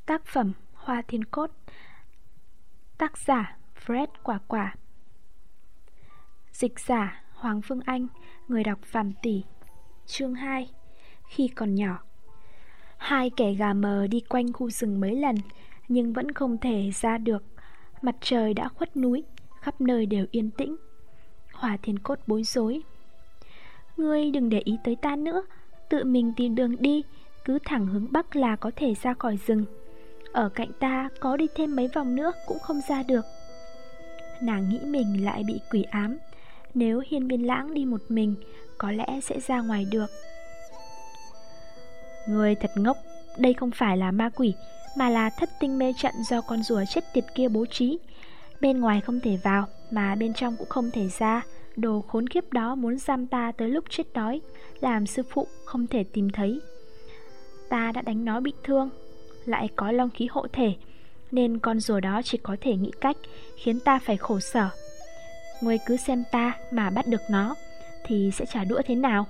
Tác phẩm Hoa Thiên Cốt. Tác giả Fred Quả Quả. Dịch giả Hoàng Phương Anh. Người đọc Phạm Tỷ. Chương 2. Khi còn nhỏ. Hai kẻ gà mờ đi quanh khu rừng mấy lần, nhưng vẫn không thể ra được. Mặt trời đã khuất núi, khắp nơi đều yên tĩnh. Hoa Thiên Cốt bối rối. Ngươi đừng để ý tới ta nữa, tự mình tìm đường đi, cứ thẳng hướng bắc là có thể ra khỏi rừng. Ở cạnh ta có đi thêm mấy vòng nữa cũng không ra được. Nàng nghĩ mình lại bị quỷ ám. Nếu Hiên Viên Lãng đi một mình, có lẽ sẽ ra ngoài được. Ngươi thật ngốc, đây không phải là ma quỷ, mà là thất tinh mê trận do con rùa chết tiệt kia bố trí. Bên ngoài không thể vào, mà bên trong cũng không thể ra. Đồ khốn kiếp đó muốn giam ta tới lúc chết đói, làm sư phụ không thể tìm thấy. Ta đã đánh nó bị thương, lại có long khí hộ thể, nên con rùa đó chỉ có thể nghĩ cách khiến ta phải khổ sở. Ngươi cứ xem ta mà bắt được nó thì sẽ trả đũa thế nào?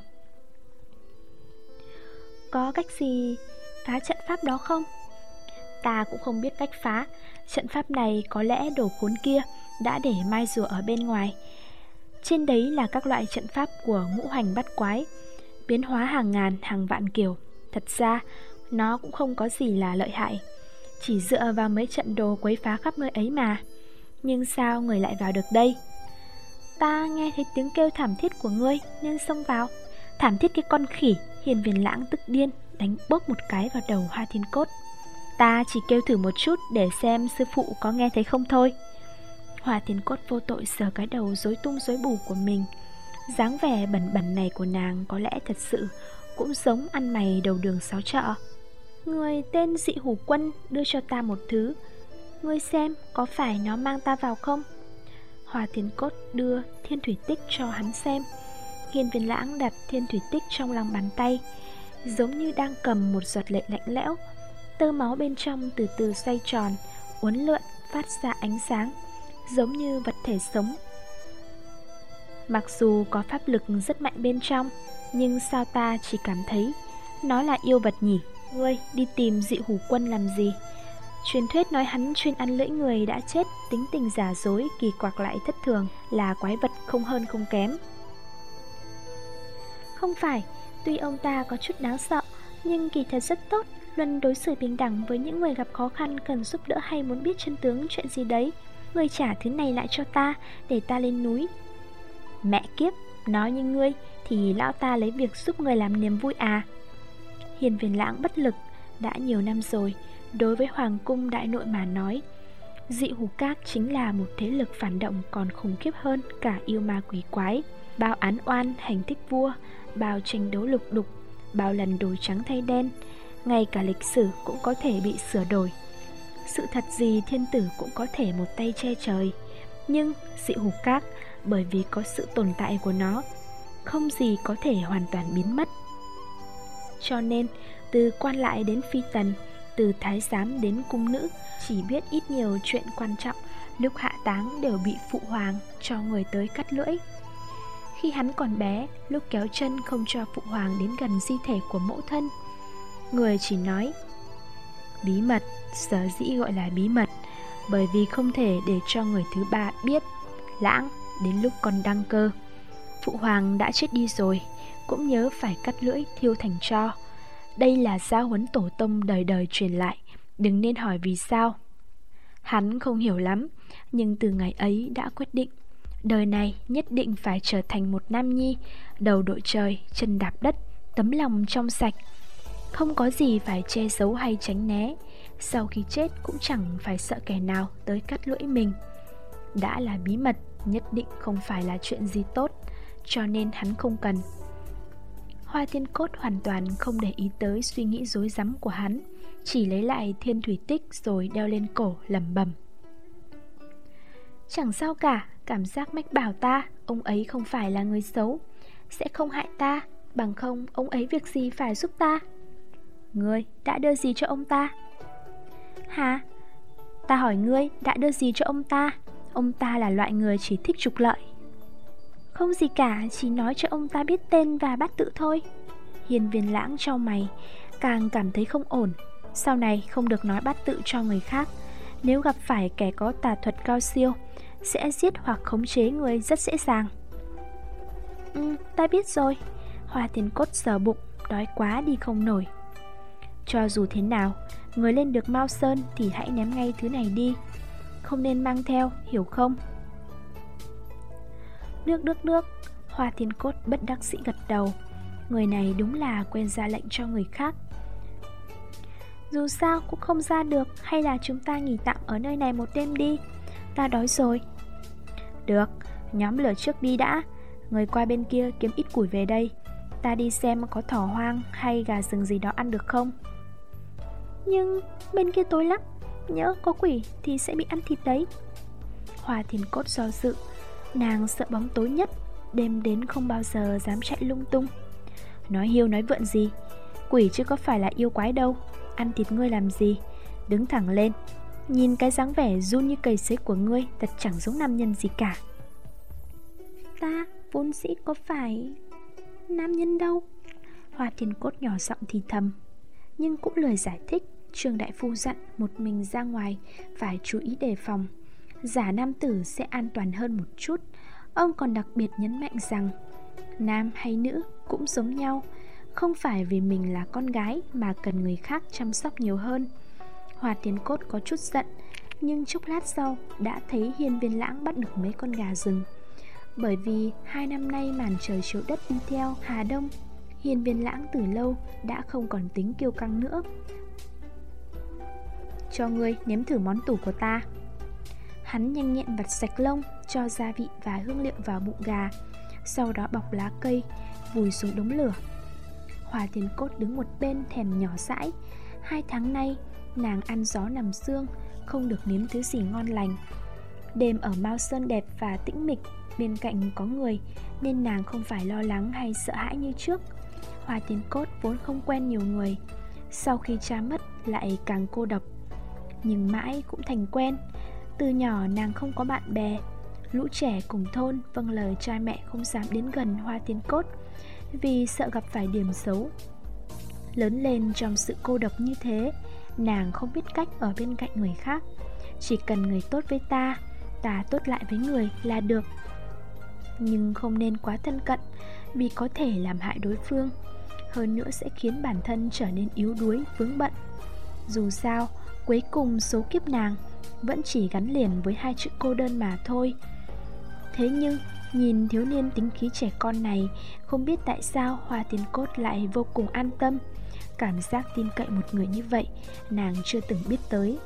Có cách gì phá trận pháp đó không? Ta cũng không biết cách phá. Trận pháp này có lẽ đồ khốn kia đã để mai rùa ở bên ngoài. Trên đấy là các loại trận pháp của ngũ hành bát quái, biến hóa hàng ngàn hàng vạn kiểu. Thật ra nó cũng không có gì là lợi hại, chỉ dựa vào mấy trận đồ quấy phá khắp nơi ấy mà. Nhưng sao người lại vào được đây? Ta nghe thấy tiếng kêu thảm thiết của ngươi nên xông vào. Thảm thiết cái con khỉ! Hiên Viên Lãng tức điên, đánh bốp một cái vào đầu Hoa Thiên Cốt. Ta chỉ kêu thử một chút để xem sư phụ có nghe thấy không thôi. Hoa Thiên Cốt vô tội sờ cái đầu rối tung rối bù của mình. Dáng vẻ bẩn bẩn này của nàng có lẽ thật sự cũng giống ăn mày đầu đường xó chợ. Người tên Dị Hủ Quân đưa cho ta một thứ, ngươi xem có phải nó mang ta vào không? Hoa Thiên Cốt đưa thiên thủy tích cho hắn xem. Hiên Viên Lãng đặt thiên thủy tích trong lòng bàn tay, giống như đang cầm một giọt lệ lạnh lẽo. Tơ máu bên trong từ từ xoay tròn, uốn lượn, phát ra ánh sáng, giống như vật thể sống. Mặc dù có pháp lực rất mạnh bên trong, nhưng sao ta chỉ cảm thấy nó là yêu vật nhỉ? Ngươi đi tìm Dị Hủ Quân làm gì? Truyền thuyết nói hắn chuyên ăn lưỡi người đã chết, tính tình giả dối, kỳ quặc lại thất thường, là quái vật không hơn không kém. Không phải, tuy ông ta có chút đáng sợ, nhưng kỳ thật rất tốt, luôn đối xử bình đẳng với những người gặp khó khăn cần giúp đỡ hay muốn biết chân tướng chuyện gì đấy. Ngươi trả thứ này lại cho ta, để ta lên núi. Mẹ kiếp, nói như ngươi thì lão ta lấy việc giúp người làm niềm vui à? Hiên Viên Lãng bất lực. Đã nhiều năm rồi, đối với Hoàng cung đại nội mà nói, Dị Hủ Các chính là một thế lực phản động còn khủng khiếp hơn cả yêu ma quỷ quái. Bao án oan hành thích vua, bao tranh đấu lục đục, bao lần đổi trắng thay đen. Ngay cả lịch sử cũng có thể bị sửa đổi. Sự thật gì thiên tử cũng có thể một tay che trời. Nhưng Dị Hủ Các, bởi vì có sự tồn tại của nó, không gì có thể hoàn toàn biến mất. Cho nên từ quan lại đến phi tần, từ thái giám đến cung nữ, chỉ biết ít nhiều chuyện quan trọng, lúc hạ táng đều bị phụ hoàng cho người tới cắt lưỡi. Khi hắn còn bé, lúc kéo chân không cho phụ hoàng đến gần di thể của mẫu thân, người chỉ nói bí mật. Sở dĩ gọi là bí mật bởi vì không thể để cho người thứ ba biết. Lãng, đến lúc còn đăng cơ, phụ hoàng đã chết đi rồi, cũng nhớ phải cắt lưỡi thiêu thành tro. Đây là giáo huấn tổ tông đời đời truyền lại, đừng nên hỏi vì sao. Hắn không hiểu lắm, nhưng từ ngày ấy đã quyết định đời này nhất định phải trở thành một nam nhi, đầu đội trời, chân đạp đất, tấm lòng trong sạch, không có gì phải che giấu hay tránh né. Sau khi chết cũng chẳng phải sợ kẻ nào tới cắt lưỡi mình. Đã là bí mật, nhất định không phải là chuyện gì tốt, cho nên hắn không cần. Hoa Thiên Cốt hoàn toàn không để ý tới suy nghĩ rối rắm của hắn, chỉ lấy lại thiên thủy tích rồi đeo lên cổ lẩm bẩm. Chẳng sao cả, cảm giác mách bảo ta ông ấy không phải là người xấu, sẽ không hại ta, bằng không ông ấy việc gì phải giúp ta. Ngươi đã đưa gì cho ông ta? Hả? Ta hỏi ngươi đã đưa gì cho ông ta? Ông ta là loại người chỉ thích trục lợi. Không gì cả, chỉ nói cho ông ta biết tên và bát tự thôi. Hiên Viên Lãng chau mày, càng cảm thấy không ổn. Sau này không được nói bát tự cho người khác. Nếu gặp phải kẻ có tà thuật cao siêu, sẽ giết hoặc khống chế người rất dễ dàng. Ta biết rồi. Hoa Thiên Cốt sờ bụng, đói quá đi không nổi. Cho dù thế nào, người lên được Mao Sơn thì hãy ném ngay thứ này đi. Không nên mang theo, hiểu không? Nước. Hoa Thiên Cốt bất đắc dĩ gật đầu. Người này đúng là quên ra lệnh cho người khác. Dù sao cũng không ra được, hay là chúng ta nghỉ tạm ở nơi này một đêm đi. Ta đói rồi. Được, nhóm lửa trước đi đã. Người qua bên kia kiếm ít củi về đây. Ta đi xem có thỏ hoang hay gà rừng gì đó ăn được không. Nhưng bên kia tối lắm, nhỡ có quỷ thì sẽ bị ăn thịt đấy. Hoa Thiên Cốt do dự. Nàng sợ bóng tối nhất, đêm đến không bao giờ dám chạy lung tung. Nói hiêu nói vượn gì, quỷ chứ có phải là yêu quái đâu. Ăn thịt ngươi làm gì? Đứng thẳng lên. Nhìn cái dáng vẻ run như cầy sấy của ngươi, thật chẳng giống nam nhân gì cả. Ta vốn dĩ có phải nam nhân đâu. Hoa Thiên Cốt nhỏ giọng thì thầm, nhưng cũng lười giải thích. Trương đại phu dặn một mình ra ngoài phải chú ý đề phòng. Giả nam tử sẽ an toàn hơn một chút. Ông còn đặc biệt nhấn mạnh rằng nam hay nữ cũng giống nhau, không phải vì mình là con gái mà cần người khác chăm sóc nhiều hơn. Hoa Thiên Cốt có chút giận, nhưng chốc lát sau đã thấy Hiên Viên Lãng bắt được mấy con gà rừng. Bởi vì 2 năm nay màn trời chiếu đất đi theo Hà Đông, Hiên Viên Lãng từ lâu đã không còn tính kiêu căng nữa. Cho ngươi nếm thử món tủ của ta. Hắn nhanh nhẹn vặt sạch lông, cho gia vị và hương liệu vào bụng gà, sau đó bọc lá cây, vùi xuống đống lửa. Hoa Thiên Cốt đứng một bên thèm nhỏ dãi. 2 tháng nay nàng ăn gió nằm sương, không được nếm thứ gì ngon lành. Đêm ở Mao Sơn đẹp và tĩnh mịch, bên cạnh có người nên nàng không phải lo lắng hay sợ hãi như trước. Hoa Thiên Cốt vốn không quen nhiều người, sau khi cha mất lại càng cô độc. Nhưng mãi cũng thành quen. Từ nhỏ nàng không có bạn bè. Lũ trẻ cùng thôn vâng lời cha mẹ không dám đến gần Hoa Thiên Cốt, vì sợ gặp phải điểm xấu. Lớn lên trong sự cô độc như thế, nàng không biết cách ở bên cạnh người khác. Chỉ cần người tốt với ta, ta tốt lại với người là được. Nhưng không nên quá thân cận, vì có thể làm hại đối phương. Hơn nữa sẽ khiến bản thân trở nên yếu đuối, vướng bận. Dù sao, cuối cùng số kiếp nàng vẫn chỉ gắn liền với 2 chữ cô đơn mà thôi. Thế nhưng nhìn thiếu niên tính khí trẻ con này, không biết tại sao Hoa Thiên Cốt lại vô cùng an tâm. Cảm giác tin cậy một người như vậy nàng chưa từng biết tới.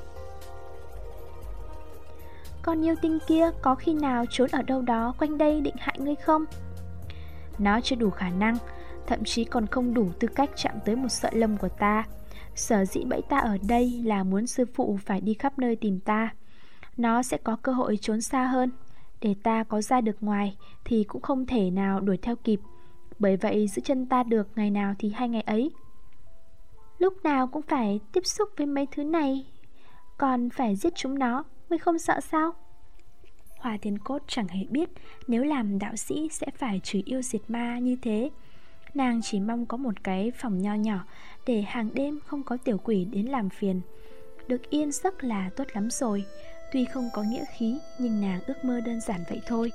Con yêu tinh kia có khi nào trốn ở đâu đó quanh đây định hại ngươi không? Nó chưa đủ khả năng, thậm chí còn không đủ tư cách chạm tới một sợi lông của ta. Sở dĩ bẫy ta ở đây là muốn sư phụ phải đi khắp nơi tìm ta. Nó sẽ có cơ hội trốn xa hơn. Để ta có ra được ngoài thì cũng không thể nào đuổi theo kịp. Bởi vậy giữ chân ta được ngày nào thì hay ngày ấy. Lúc nào cũng phải tiếp xúc với mấy thứ này, còn phải giết chúng nó, ngươi không sợ sao? Hoa Thiên Cốt chẳng hề biết nếu làm đạo sĩ sẽ phải trừ yêu diệt ma như thế. Nàng chỉ mong có một cái phòng nho nhỏ để hàng đêm không có tiểu quỷ đến làm phiền. Được yên giấc là tốt lắm rồi. Tuy không có nghĩa khí, nhưng nàng ước mơ đơn giản vậy thôi.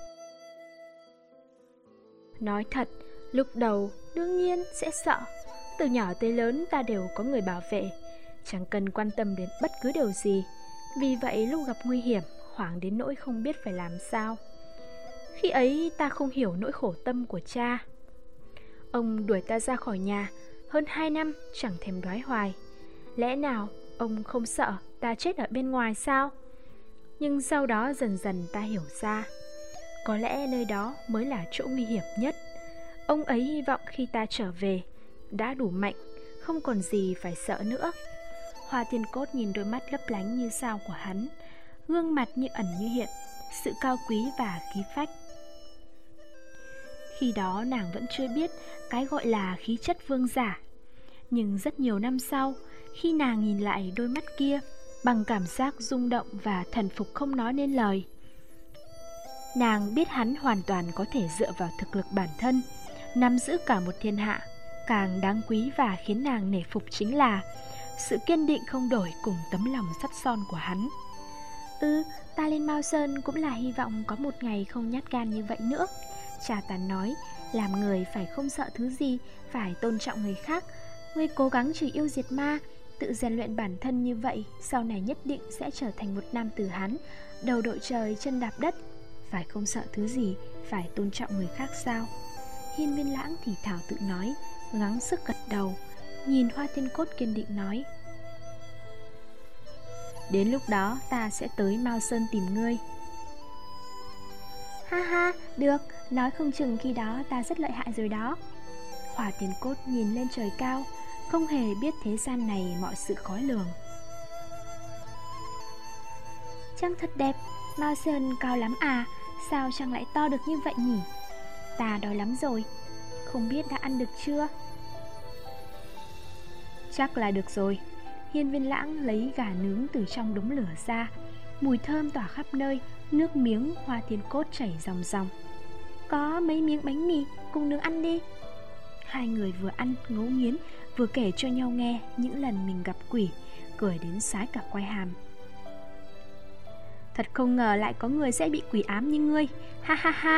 Nói thật, lúc đầu đương nhiên sẽ sợ. Từ nhỏ tới lớn ta đều có người bảo vệ, chẳng cần quan tâm đến bất cứ điều gì. Vì vậy lúc gặp nguy hiểm, hoảng đến nỗi không biết phải làm sao. Khi ấy ta không hiểu nỗi khổ tâm của cha. Ông đuổi ta ra khỏi nhà hơn 2 năm chẳng thèm đoái hoài. Lẽ nào ông không sợ ta chết ở bên ngoài sao? Nhưng sau đó dần dần ta hiểu ra, có lẽ nơi đó mới là chỗ nguy hiểm nhất. Ông ấy hy vọng khi ta trở về đã đủ mạnh, không còn gì phải sợ nữa. Hoa Thiên Cốt nhìn đôi mắt lấp lánh như sao của hắn, gương mặt như ẩn như hiện, sự cao quý và khí phách. Khi đó nàng vẫn chưa biết cái gọi là khí chất vương giả. Nhưng rất nhiều năm sau, khi nàng nhìn lại đôi mắt kia, bằng cảm giác rung động và thần phục không nói nên lời, nàng biết hắn hoàn toàn có thể dựa vào thực lực bản thân nắm giữ cả một thiên hạ. Càng đáng quý và khiến nàng nể phục chính là sự kiên định không đổi cùng tấm lòng sắt son của hắn. Ta lên Mao Sơn cũng là hy vọng có một ngày không nhát gan như vậy nữa. Cha ta nói, làm người phải không sợ thứ gì, phải tôn trọng người khác. Ngươi cố gắng trừ yêu diệt ma, tự rèn luyện bản thân như vậy, sau này nhất định sẽ trở thành một nam tử Hán, đầu đội trời chân đạp đất. Phải không sợ thứ gì, phải tôn trọng người khác sao? Hiên Viên Lãng thì thảo tự nói, gắng sức gật đầu. Nhìn Hoa Thiên Cốt kiên định nói, đến lúc đó ta sẽ tới Mao Sơn tìm ngươi. Ha ha, được, nói không chừng khi đó ta rất lợi hại rồi đó. Hoa Thiên Cốt nhìn lên trời cao, không hề biết thế gian này mọi sự khó lường. Trăng thật đẹp, Mao Sơn cao lắm à, sao trăng lại to được như vậy nhỉ? Ta đói lắm rồi, không biết đã ăn được chưa? Chắc là được rồi. Hiên Viên Lãng lấy gà nướng từ trong đống lửa ra, mùi thơm tỏa khắp nơi, nước miếng Hoa Thiên Cốt chảy ròng ròng. Có mấy miếng bánh mì, cùng nướng ăn đi. Hai người vừa ăn ngấu nghiến, vừa kể cho nhau nghe những lần mình gặp quỷ, cười đến sái cả quai hàm. Thật không ngờ lại có người sẽ bị quỷ ám như ngươi, ha ha ha.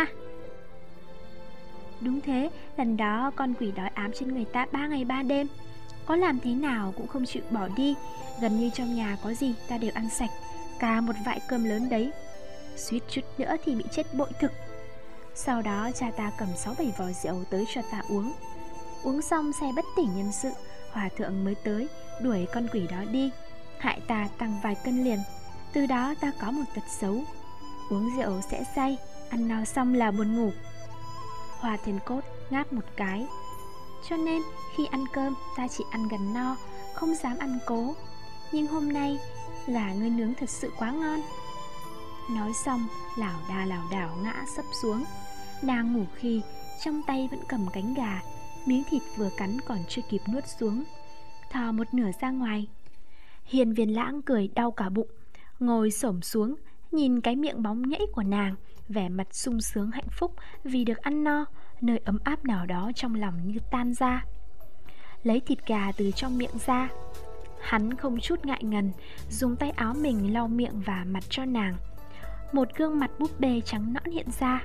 Đúng thế, lần đó con quỷ đói ám trên người ta 3 ngày 3 đêm, có làm thế nào cũng không chịu bỏ đi. Gần như trong nhà có gì ta đều ăn sạch, cả một vại cơm lớn đấy. Suýt chút nữa thì bị chết bội thực. Sau đó cha ta cầm 6-7 vò rượu tới cho ta uống. Uống xong say bất tỉnh nhân sự, hòa thượng mới tới đuổi con quỷ đó đi, hại ta tăng vài cân liền. Từ đó ta có một tật xấu, uống rượu sẽ say, ăn no xong là buồn ngủ. Hoa Thiên Cốt ngáp một cái. Cho nên khi ăn cơm ta chỉ ăn gần no, không dám ăn cố. Nhưng hôm nay gà ngươi nướng thật sự quá ngon. Nói xong lảo đảo ngã sấp xuống. Nàng ngủ khi trong tay vẫn cầm cánh gà, miếng thịt vừa cắn còn chưa kịp nuốt xuống, thò một nửa ra ngoài. Hiên Viên Lãng cười đau cả bụng, ngồi xổm xuống nhìn cái miệng bóng nhảy của nàng, vẻ mặt sung sướng hạnh phúc vì được ăn no. Nơi ấm áp nào đó trong lòng như tan ra. Lấy thịt gà từ trong miệng ra, hắn không chút ngại ngần dùng tay áo mình lau miệng và mặt cho nàng. Một gương mặt búp bê trắng nõn hiện ra,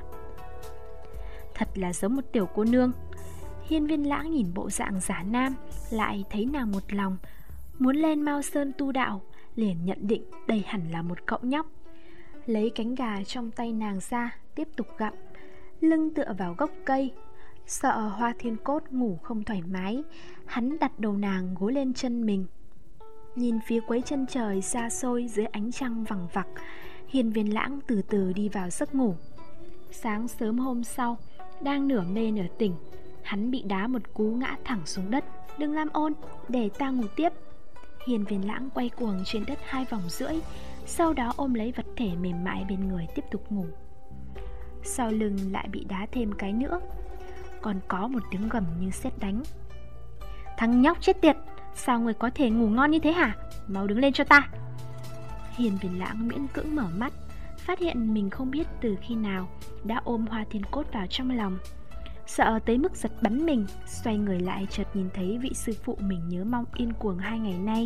thật là giống một tiểu cô nương. Hiên Viên Lãng nhìn bộ dạng giả nam, lại thấy nàng một lòng muốn lên Mao Sơn tu đạo, liền nhận định đây hẳn là một cậu nhóc. Lấy cánh gà trong tay nàng ra, tiếp tục gặm, lưng tựa vào gốc cây. Sợ Hoa Thiên Cốt ngủ không thoải mái, hắn đặt đầu nàng gối lên chân mình. Nhìn phía cuối chân trời xa xôi dưới ánh trăng vằng vặc, Hiên Viên Lãng từ từ đi vào giấc ngủ. Sáng sớm hôm sau, đang nửa mê nửa tỉnh, hắn bị đá một cú ngã thẳng xuống đất. Đừng làm ồn, để ta ngủ tiếp. Hiên Viên Lãng quay cuồng trên đất 2 vòng rưỡi, sau đó ôm lấy vật thể mềm mại bên người tiếp tục ngủ. Sau lưng lại bị đá thêm cái nữa, còn có một tiếng gầm như sét đánh. Thằng nhóc chết tiệt, sao người có thể ngủ ngon như thế hả? Mau đứng lên cho ta. Hiên Viên Lãng miễn cưỡng mở mắt, phát hiện mình không biết từ khi nào đã ôm Hoa Thiên Cốt vào trong lòng. Sợ tới mức giật bắn mình, xoay người lại chợt nhìn thấy vị sư phụ mình nhớ mong yên cuồng 2 ngày nay.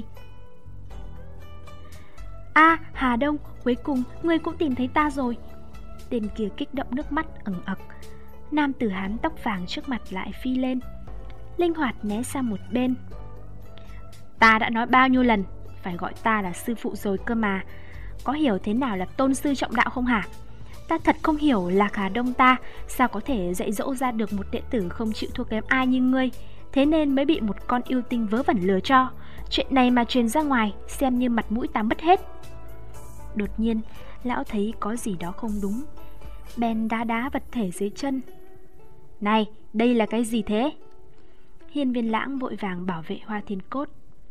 Hà Đông, cuối cùng ngươi cũng tìm thấy ta rồi. Tên kia kích động nước mắt ẩn ực. Nam tử Hán tóc vàng trước mặt lại phi lên, linh hoạt né sang một bên. Ta đã nói bao nhiêu lần phải gọi ta là sư phụ rồi cơ mà. Có hiểu thế nào là tôn sư trọng đạo không hả? Ta thật không hiểu Lạc Hà Đông ta sao có thể dạy dỗ ra được một đệ tử không chịu thua kém ai như ngươi. Thế nên mới bị một con yêu tinh vớ vẩn lừa cho. Chuyện này mà truyền ra ngoài, xem như mặt mũi ta mất hết. Đột nhiên lão thấy có gì đó không đúng, bèn đá vật thể dưới chân. Này, đây là cái gì thế? Hiên Viên Lãng vội vàng bảo vệ Hoa Thiên Cốt.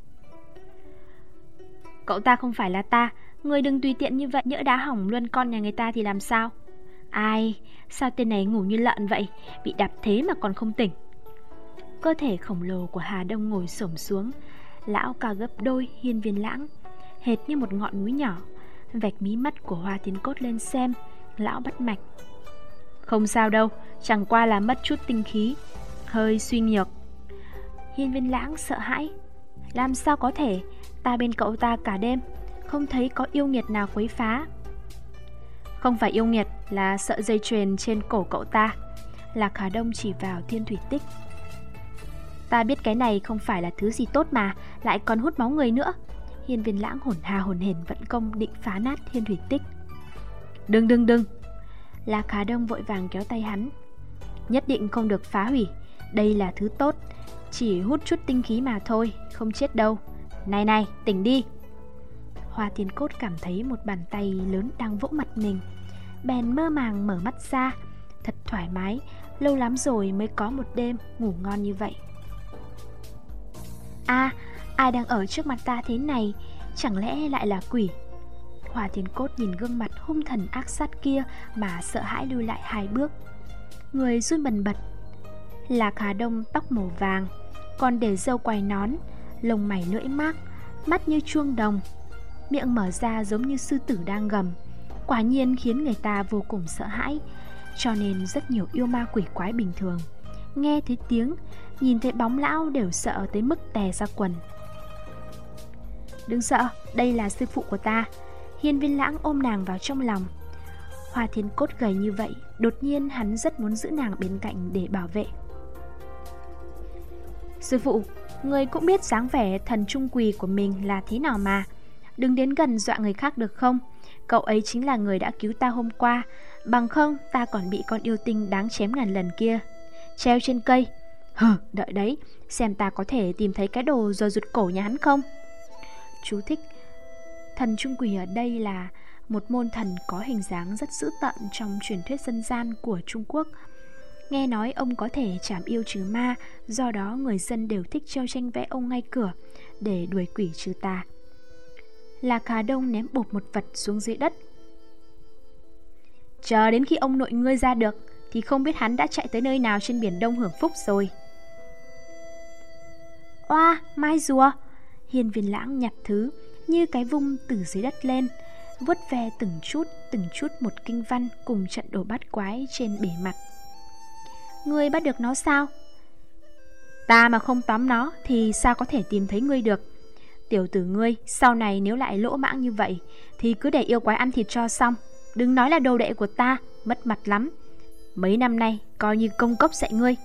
Cậu ta không phải là ta, người đừng tùy tiện như vậy, nhỡ đá hỏng luôn con nhà người ta thì làm sao? Ai, sao tên này ngủ như lợn vậy, bị đạp thế mà còn không tỉnh. Cơ thể khổng lồ của Hà Đông ngồi xổm xuống, lão cao gấp đôi Hiên Viên Lãng, hệt như một ngọn núi nhỏ. Vạch mí mắt của Hoa Thiên Cốt lên xem, lão bắt mạch. Không sao đâu, chẳng qua là mất chút tinh khí, hơi suy nhược. Hiên Viên Lãng sợ hãi. Làm sao có thể, ta bên cậu ta cả đêm, không thấy có yêu nghiệt nào quấy phá. Không phải yêu nghiệt, là sợi dây chuyền trên cổ cậu ta. Lạc Hà Đông chỉ vào thiên thủy tích. Ta biết cái này không phải là thứ gì tốt mà, lại còn hút máu người nữa. Hiên Viên Lãng hổn hà hổn hển vận công định phá nát thiên thủy tích. Đừng. Lạc Hà Đông vội vàng kéo tay hắn. Nhất định không được phá hủy, đây là thứ tốt, chỉ hút chút tinh khí mà thôi, không chết đâu. Này, tỉnh đi. Hoa Thiên Cốt cảm thấy một bàn tay lớn đang vỗ mặt mình, bèn mơ màng mở mắt ra. Thật thoải mái, lâu lắm rồi mới có một đêm ngủ ngon như vậy. Ai đang ở trước mặt ta thế này? Chẳng lẽ lại là quỷ? Hoa Thiên Cốt nhìn gương mặt hung thần ác sát kia mà sợ hãi lùi lại 2 bước. Người run bần bật. Lạc Hà Đông tóc màu vàng, còn để râu quai nón, lông mày lưỡi mác, mắt như chuông đồng, miệng mở ra giống như sư tử đang gầm. Quả nhiên khiến người ta vô cùng sợ hãi. Cho nên rất nhiều yêu ma quỷ quái bình thường nghe thấy tiếng, nhìn thấy bóng lão đều sợ tới mức tè ra quần. Đừng sợ, đây là sư phụ của ta. Hiên Viên Lãng ôm nàng vào trong lòng. Hoa Thiên Cốt gầy như vậy, đột nhiên hắn rất muốn giữ nàng bên cạnh để bảo vệ. Sư phụ, người cũng biết dáng vẻ thần trung quỳ của mình là thế nào mà. Đừng đến gần dọa người khác được không? Cậu ấy chính là người đã cứu ta hôm qua, bằng không ta còn bị con yêu tinh đáng chém ngàn lần kia treo trên cây. Đợi đấy, xem ta có thể tìm thấy cái đồ rồi rụt cổ nhà hắn không. Chú thích: thần trung quỳ ở đây là một môn thần có hình dáng rất dữ tợn trong truyền thuyết dân gian của Trung Quốc. Nghe nói ông có thể trảm yêu trừ ma, do đó người dân đều thích treo tranh vẽ ông ngay cửa để đuổi quỷ trừ tà. Lạc Hà Đông ném bột một vật xuống dưới đất. Chờ đến khi ông nội ngươi ra được thì không biết hắn đã chạy tới nơi nào trên biển Đông hưởng phúc rồi. Oa, mai rùa! Hiên Viên Lãng nhặt thứ như cái vung từ dưới đất lên, vuốt ve từng chút một kinh văn cùng trận đồ bát quái trên bề mặt. Ngươi bắt được nó sao? Ta mà không tóm nó thì sao có thể tìm thấy ngươi được. Tiểu tử ngươi, sau này nếu lại lỗ mãng như vậy thì cứ để yêu quái ăn thịt cho xong. Đừng nói là đồ đệ của ta, mất mặt lắm. Mấy năm nay coi như công cốc dạy ngươi.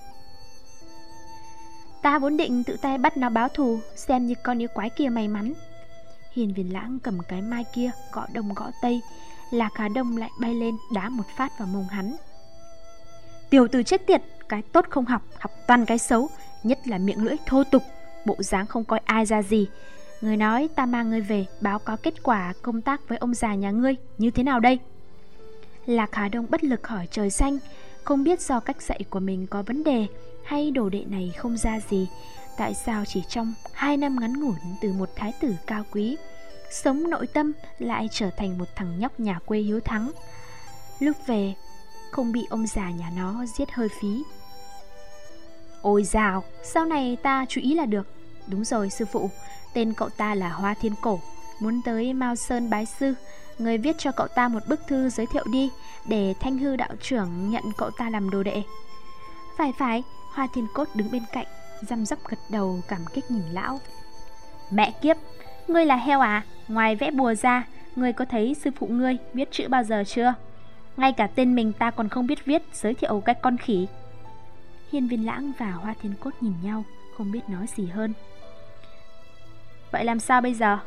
Ta vốn định tự tay bắt nó báo thù, xem như con yêu quái kia may mắn. Hiên Viên Lãng cầm cái mai kia gõ đông gõ tây. Lạc Hà Đông lại bay lên đá một phát vào mông hắn. Tiểu tử chết tiệt, cái tốt không học, học toàn cái xấu, nhất là miệng lưỡi thô tục, bộ dáng không coi ai ra gì. Người nói ta mang ngươi về báo cáo kết quả công tác với ông già nhà ngươi như thế nào đây? Lạc Hà Đông bất lực hỏi trời xanh, không biết do cách dạy của mình có vấn đề hay đồ đệ này không ra gì. Tại sao chỉ trong 2 năm ngắn ngủn từ một thái tử cao quý, sống nội tâm lại trở thành một thằng nhóc nhà quê hiếu thắng. Lúc về không bị ông già nhà nó giết hơi phí. Ôi dào, sau này ta chú ý là được. Đúng rồi sư phụ, tên cậu ta là Hoa Thiên Cổ, muốn tới Mao Sơn bái sư. Người viết cho cậu ta một bức thư giới thiệu đi, để Thanh Hư đạo trưởng nhận cậu ta làm đồ đệ. Phải, Hoa Thiên Cốt đứng bên cạnh, răm rắp gật đầu cảm kích nhìn lão. Mẹ kiếp, ngươi là heo à? Ngoài vẽ bùa ra, ngươi có thấy sư phụ ngươi viết chữ bao giờ chưa? Ngay cả tên mình ta còn không biết viết, giới thiệu cái con khỉ. Hiên Viên Lãng và Hoa Thiên Cốt nhìn nhau, không biết nói gì hơn. Vậy làm sao bây giờ?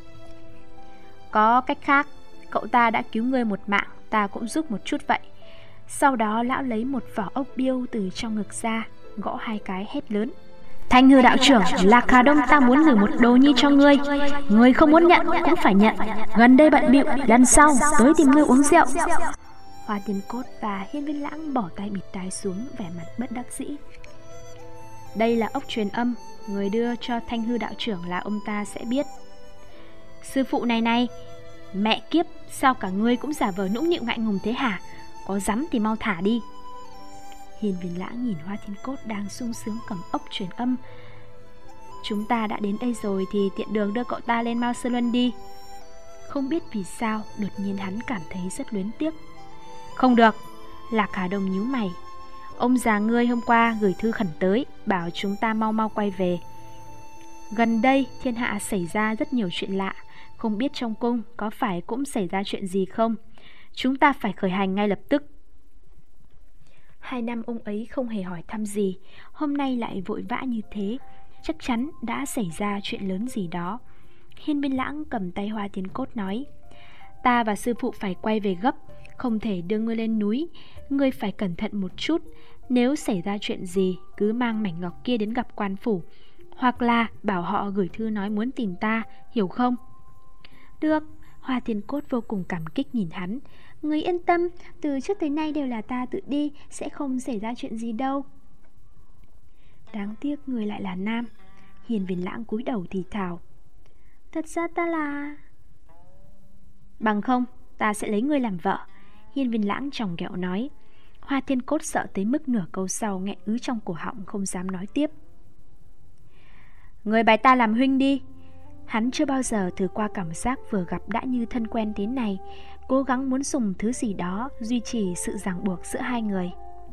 Có cách khác, cậu ta đã cứu ngươi một mạng, ta cũng giúp một chút vậy. Sau đó lão lấy một vỏ ốc biêu từ trong ngực ra, gõ 2 cái hét lớn. Thanh Hư đạo trưởng, Lạc Hà Đông ta muốn gửi một đồ nhi cho ngươi. Ngươi không muốn nhận cũng phải nhận. Gần đây bận bịu, lần sau tới tìm ngươi uống rượu. Hoa Thiên Cốt và Hiên Viên Lãng bỏ tay bịt tai xuống, vẻ mặt bất đắc dĩ. Đây là ốc truyền âm, người đưa cho Thanh Hư đạo trưởng là ông ta sẽ biết. Sư phụ này, mẹ kiếp, sao cả ngươi cũng giả vờ nũng nịu ngại ngùng thế hả? Có dám thì mau thả đi. Hiên Viên Lãng nhìn Hoa Thiên Cốt đang sung sướng cầm ốc truyền âm. Chúng ta đã đến đây rồi thì tiện đường đưa cậu ta lên Mao Sơn Luân đi. Không biết vì sao đột nhiên hắn cảm thấy rất luyến tiếc. Không được. Lạc Hà Đông nhíu mày. Ông già ngươi hôm qua gửi thư khẩn tới, bảo chúng ta mau mau quay về. Gần đây thiên hạ xảy ra rất nhiều chuyện lạ, không biết trong cung có phải cũng xảy ra chuyện gì không? Chúng ta phải khởi hành ngay lập tức. 2 năm ông ấy không hề hỏi thăm gì, hôm nay lại vội vã như thế, chắc chắn đã xảy ra chuyện lớn gì đó. Hiên Viên Lãng cầm tay Hoa Thiên Cốt nói: ta và sư phụ phải quay về gấp, không thể đưa ngươi lên núi. Ngươi phải cẩn thận một chút, nếu xảy ra chuyện gì cứ mang mảnh ngọc kia đến gặp quan phủ, hoặc là bảo họ gửi thư nói muốn tìm ta, hiểu không? Được. Hoa Thiên Cốt vô cùng cảm kích nhìn hắn. Ngươi yên tâm, từ trước tới nay đều là ta tự đi, sẽ không xảy ra chuyện gì đâu. Đáng tiếc người lại là nam. Hiên Viên Lãng cúi đầu thì thào: thật ra ta là... Bằng không, ta sẽ lấy ngươi làm vợ. Hiên Viên Lãng tròng ghẹo nói. Hoa Thiên Cốt sợ tới mức nửa câu sau nghẹn ứ trong cổ họng, không dám nói tiếp. Người bái ta làm huynh đi. Hắn chưa bao giờ thử qua cảm giác vừa gặp đã như thân quen thế này, cố gắng muốn dùng thứ gì đó duy trì sự ràng buộc giữa hai người.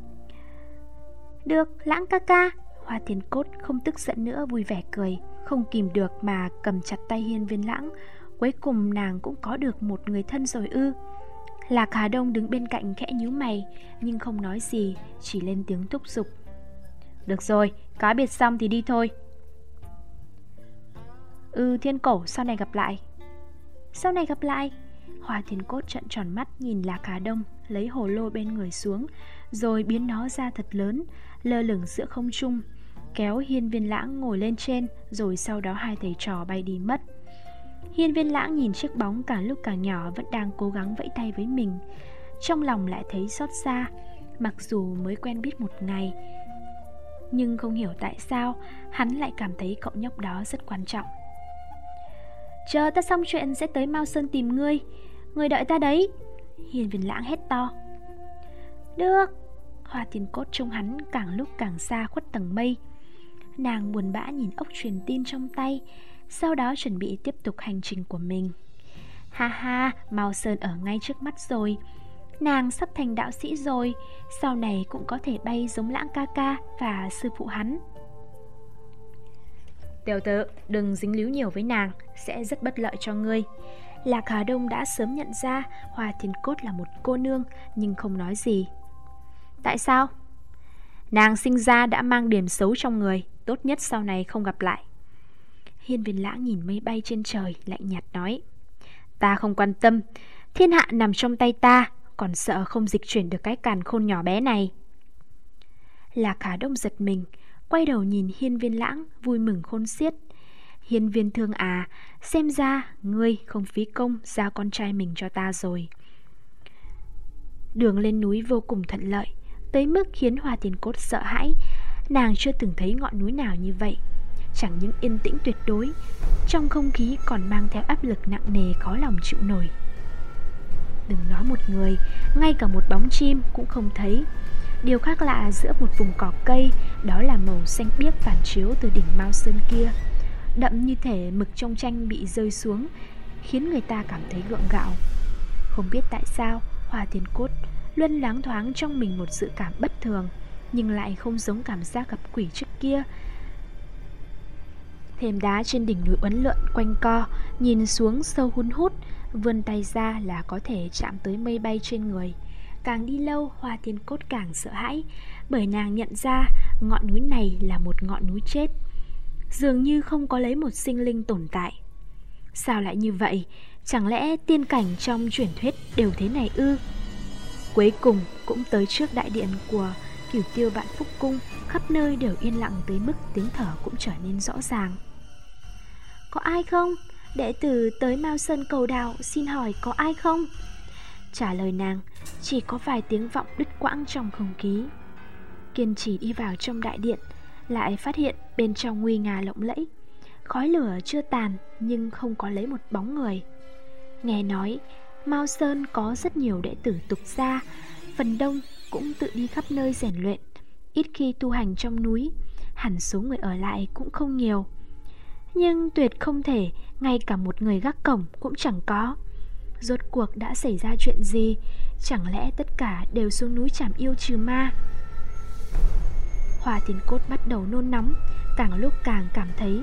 Được, Lãng ca ca. Hoa Thiên Cốt không tức giận nữa, vui vẻ cười, không kìm được mà cầm chặt tay Hiên Viên Lãng. Cuối cùng nàng cũng có được một người thân rồi ư? Lạc Hà Đông đứng bên cạnh khẽ nhíu mày, nhưng không nói gì, chỉ lên tiếng thúc giục. Được rồi, cáo biệt xong thì đi thôi. Thiên Cổ, sau này gặp lại. Sau này gặp lại. Hoa Thiên Cốt trợn tròn mắt nhìn Lạc Hà Đông lấy hồ lô bên người xuống, rồi biến nó ra thật lớn, lơ lửng giữa không trung, kéo Hiên Viên Lãng ngồi lên trên, rồi sau đó hai thầy trò bay đi mất. Hiên Viên Lãng nhìn chiếc bóng càng lúc càng nhỏ vẫn đang cố gắng vẫy tay với mình, trong lòng lại thấy xót xa. Mặc dù mới quen biết một ngày, nhưng không hiểu tại sao hắn lại cảm thấy cậu nhóc đó rất quan trọng. Chờ ta xong chuyện sẽ tới Mao Sơn tìm ngươi, ngươi đợi ta đấy. Hiên Viên Lãng hét to. Được. Hoa Thiên Cốt trông hắn càng lúc càng xa khuất tầng mây. Nàng buồn bã nhìn ốc truyền tin trong tay, sau đó chuẩn bị tiếp tục hành trình của mình. Ha ha, Mao Sơn ở ngay trước mắt rồi. Nàng sắp thành đạo sĩ rồi, sau này cũng có thể bay giống Lãng ca ca và sư phụ hắn. Tiểu tử, đừng dính líu nhiều với nàng, sẽ rất bất lợi cho ngươi. Lạc Hà Đông đã sớm nhận ra Hoa Thiên Cốt là một cô nương, nhưng không nói gì. Tại sao? Nàng sinh ra đã mang điểm xấu trong người, tốt nhất sau này không gặp lại. Hiên Viên Lãng nhìn mây bay trên trời, lạnh nhạt nói. Ta không quan tâm, thiên hạ nằm trong tay ta, còn sợ không dịch chuyển được cái càn khôn nhỏ bé này. Lạc Hà Đông giật mình, quay đầu nhìn Hiên Viên Lãng, vui mừng khôn xiết. Hiên Viên Thương à, xem ra ngươi không phí công giao con trai mình cho ta rồi. Đường lên núi vô cùng thuận lợi, tới mức khiến Hoa Thiên Cốt sợ hãi. Nàng chưa từng thấy ngọn núi nào như vậy, chẳng những yên tĩnh tuyệt đối, trong không khí còn mang theo áp lực nặng nề khó lòng chịu nổi. Đừng nói một người, ngay cả một bóng chim cũng không thấy. Điều khác lạ giữa một vùng cỏ cây, đó là màu xanh biếc phản chiếu từ đỉnh Mao Sơn kia, đậm như thể mực trong tranh bị rơi xuống, khiến người ta cảm thấy gượng gạo. Không biết tại sao Hoa Thiên Cốt luôn loáng thoáng trong mình một dự cảm bất thường, nhưng lại không giống cảm giác gặp quỷ trước kia. Thềm đá trên đỉnh núi uốn lượn quanh co, nhìn xuống sâu hun hút, vươn tay ra là có thể chạm tới mây bay trên người. Càng đi lâu, Hoa Thiên Cốt càng sợ hãi, bởi nàng nhận ra ngọn núi này là một ngọn núi chết, dường như không có lấy một sinh linh tồn tại. Sao lại như vậy? Chẳng lẽ tiên cảnh trong truyền thuyết đều thế này ư? Cuối cùng cũng tới trước đại điện của Cửu Tiêu Vạn Phúc Cung, khắp nơi đều yên lặng tới mức tiếng thở cũng trở nên rõ ràng. Có ai không? Đệ tử tới Mao Sơn cầu đạo, xin hỏi có ai không? Trả lời nàng chỉ có vài tiếng vọng đứt quãng trong không khí. Kiên trì đi vào trong đại điện, lại phát hiện bên trong nguy nga lộng lẫy, khói lửa chưa tàn nhưng không có lấy một bóng người. Nghe nói Mao Sơn có rất nhiều đệ tử tục gia, phần đông cũng tự đi khắp nơi rèn luyện, ít khi tu hành trong núi, hẳn số người ở lại cũng không nhiều. Nhưng tuyệt không thể ngay cả một người gác cổng cũng chẳng có. Rốt cuộc đã xảy ra chuyện gì? Chẳng lẽ tất cả đều xuống núi trảm yêu trừ ma? Hoa Thiên Cốt bắt đầu nôn nóng, càng lúc càng cảm thấy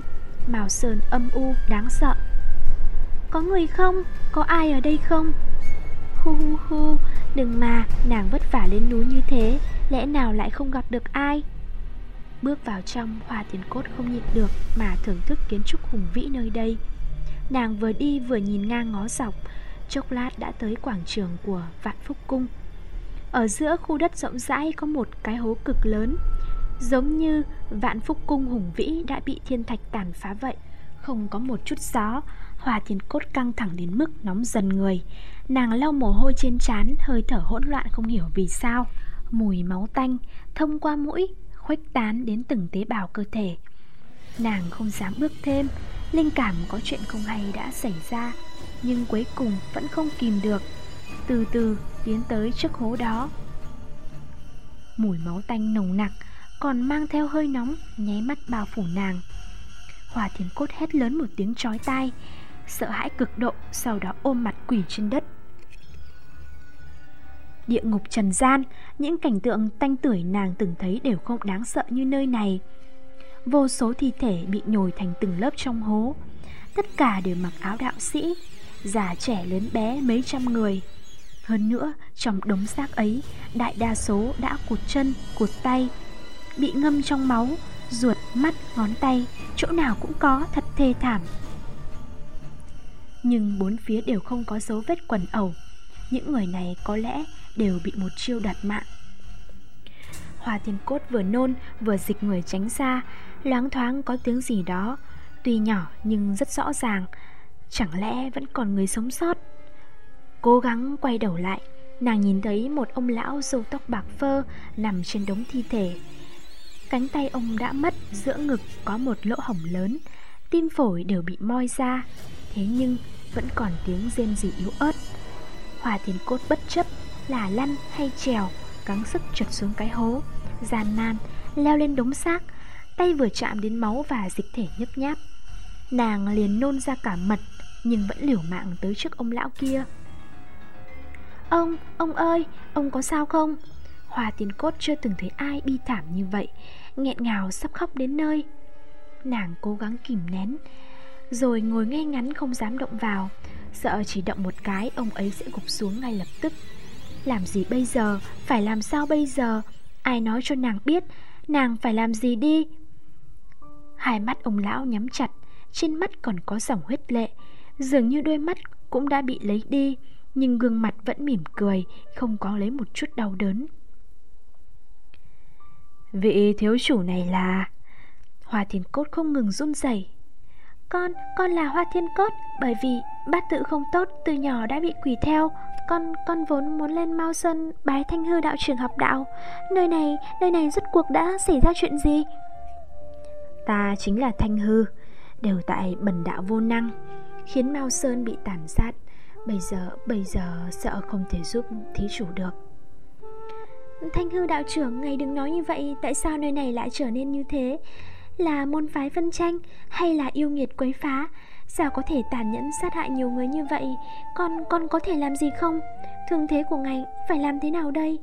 Mao Sơn âm u đáng sợ. Có người không? Có ai ở đây không? Hu hu hu, đừng mà, nàng vất vả lên núi như thế, lẽ nào lại không gặp được ai? Bước vào trong, Hoa Thiên Cốt không nhịn được mà thưởng thức kiến trúc hùng vĩ nơi đây. Nàng vừa đi vừa nhìn ngang ngó dọc, chốc lát đã tới quảng trường của Vạn Phúc Cung. Ở giữa khu đất rộng rãi có một cái hố cực lớn, giống như Vạn Phúc Cung hùng vĩ đã bị thiên thạch tàn phá vậy. Không có một chút gió. Hoa Thiên Cốt căng thẳng đến mức nóng dần người. Nàng lau mồ hôi trên trán, hơi thở hỗn loạn không hiểu vì sao. Mùi máu tanh thông qua mũi khuếch tán đến từng tế bào cơ thể. Nàng không dám bước thêm, linh cảm có chuyện không hay đã xảy ra, nhưng cuối cùng vẫn không kìm được, từ từ tiến tới trước hố đó. Mùi máu tanh nồng nặc còn mang theo hơi nóng nháy mắt bao phủ nàng. Hoa Thiên Cốt hét lớn một tiếng chói tai, sợ hãi cực độ, sau đó ôm mặt quỳ trên đất. Địa ngục trần gian, những cảnh tượng tanh tưởi nàng từng thấy đều không đáng sợ như nơi này. Vô số thi thể bị nhồi thành từng lớp trong hố, tất cả đều mặc áo đạo sĩ, già trẻ lớn bé mấy trăm người. Hơn nữa, trong đống xác ấy, đại đa số đã cụt chân, cụt tay, bị ngâm trong máu, ruột, mắt, ngón tay, chỗ nào cũng có, thật thê thảm. Nhưng bốn phía đều không có dấu vết quần ẩu. Những người này có lẽ đều bị một chiêu đoạt mạng. Hoa Thiên Cốt vừa nôn vừa dịch người tránh xa. Loáng thoáng có tiếng gì đó, tuy nhỏ nhưng rất rõ ràng. Chẳng lẽ vẫn còn người sống sót? Cố gắng quay đầu lại, nàng nhìn thấy một ông lão râu tóc bạc phơ nằm trên đống thi thể. Cánh tay ông đã mất, giữa ngực có một lỗ hổng lớn, tim phổi đều bị moi ra, thế nhưng vẫn còn tiếng rên rỉ yếu ớt. Hoa Thiên Cốt bất chấp là lăn hay trèo, gắng sức trượt xuống cái hố, gian nan leo lên đống xác. Tay vừa chạm đến máu và dịch thể nhấp nháp, nàng liền nôn ra cả mật, nhưng vẫn liều mạng tới trước ông lão kia. Ông ơi, ông có sao không? Hoa Thiên Cốt chưa từng thấy ai bi thảm như vậy, nghẹn ngào sắp khóc đến nơi. Nàng cố gắng kìm nén, rồi ngồi ngay ngắn không dám động vào, sợ chỉ động một cái ông ấy sẽ gục xuống ngay lập tức. Làm gì bây giờ? Phải làm sao bây giờ? Ai nói cho nàng biết nàng phải làm gì đi? Hai mắt ông lão nhắm chặt, trên mắt còn có dòng huyết lệ, dường như đôi mắt cũng đã bị lấy đi, nhưng gương mặt vẫn mỉm cười, không có lấy một chút đau đớn. Vị thiếu chủ này là... Hoa Thiên Cốt không ngừng run rẩy. Con là Hoa Thiên Cốt, bởi vì bát tự không tốt, từ nhỏ đã bị quỷ theo. Con vốn muốn lên Mao Sơn bái Thanh Hư đạo trưởng học đạo. Nơi này rốt cuộc đã xảy ra chuyện gì? Ta chính là Thanh Hư, đều tại bần đạo vô năng, khiến Mao Sơn bị tàn sát. Bây giờ sợ không thể giúp thí chủ được. Thanh Hư đạo trưởng, ngài đừng nói như vậy. Tại sao nơi này lại trở nên như thế? Là môn phái phân tranh hay là yêu nghiệt quấy phá? Sao có thể tàn nhẫn sát hại nhiều người như vậy? Con có thể làm gì không? Thương thế của ngài phải làm thế nào đây?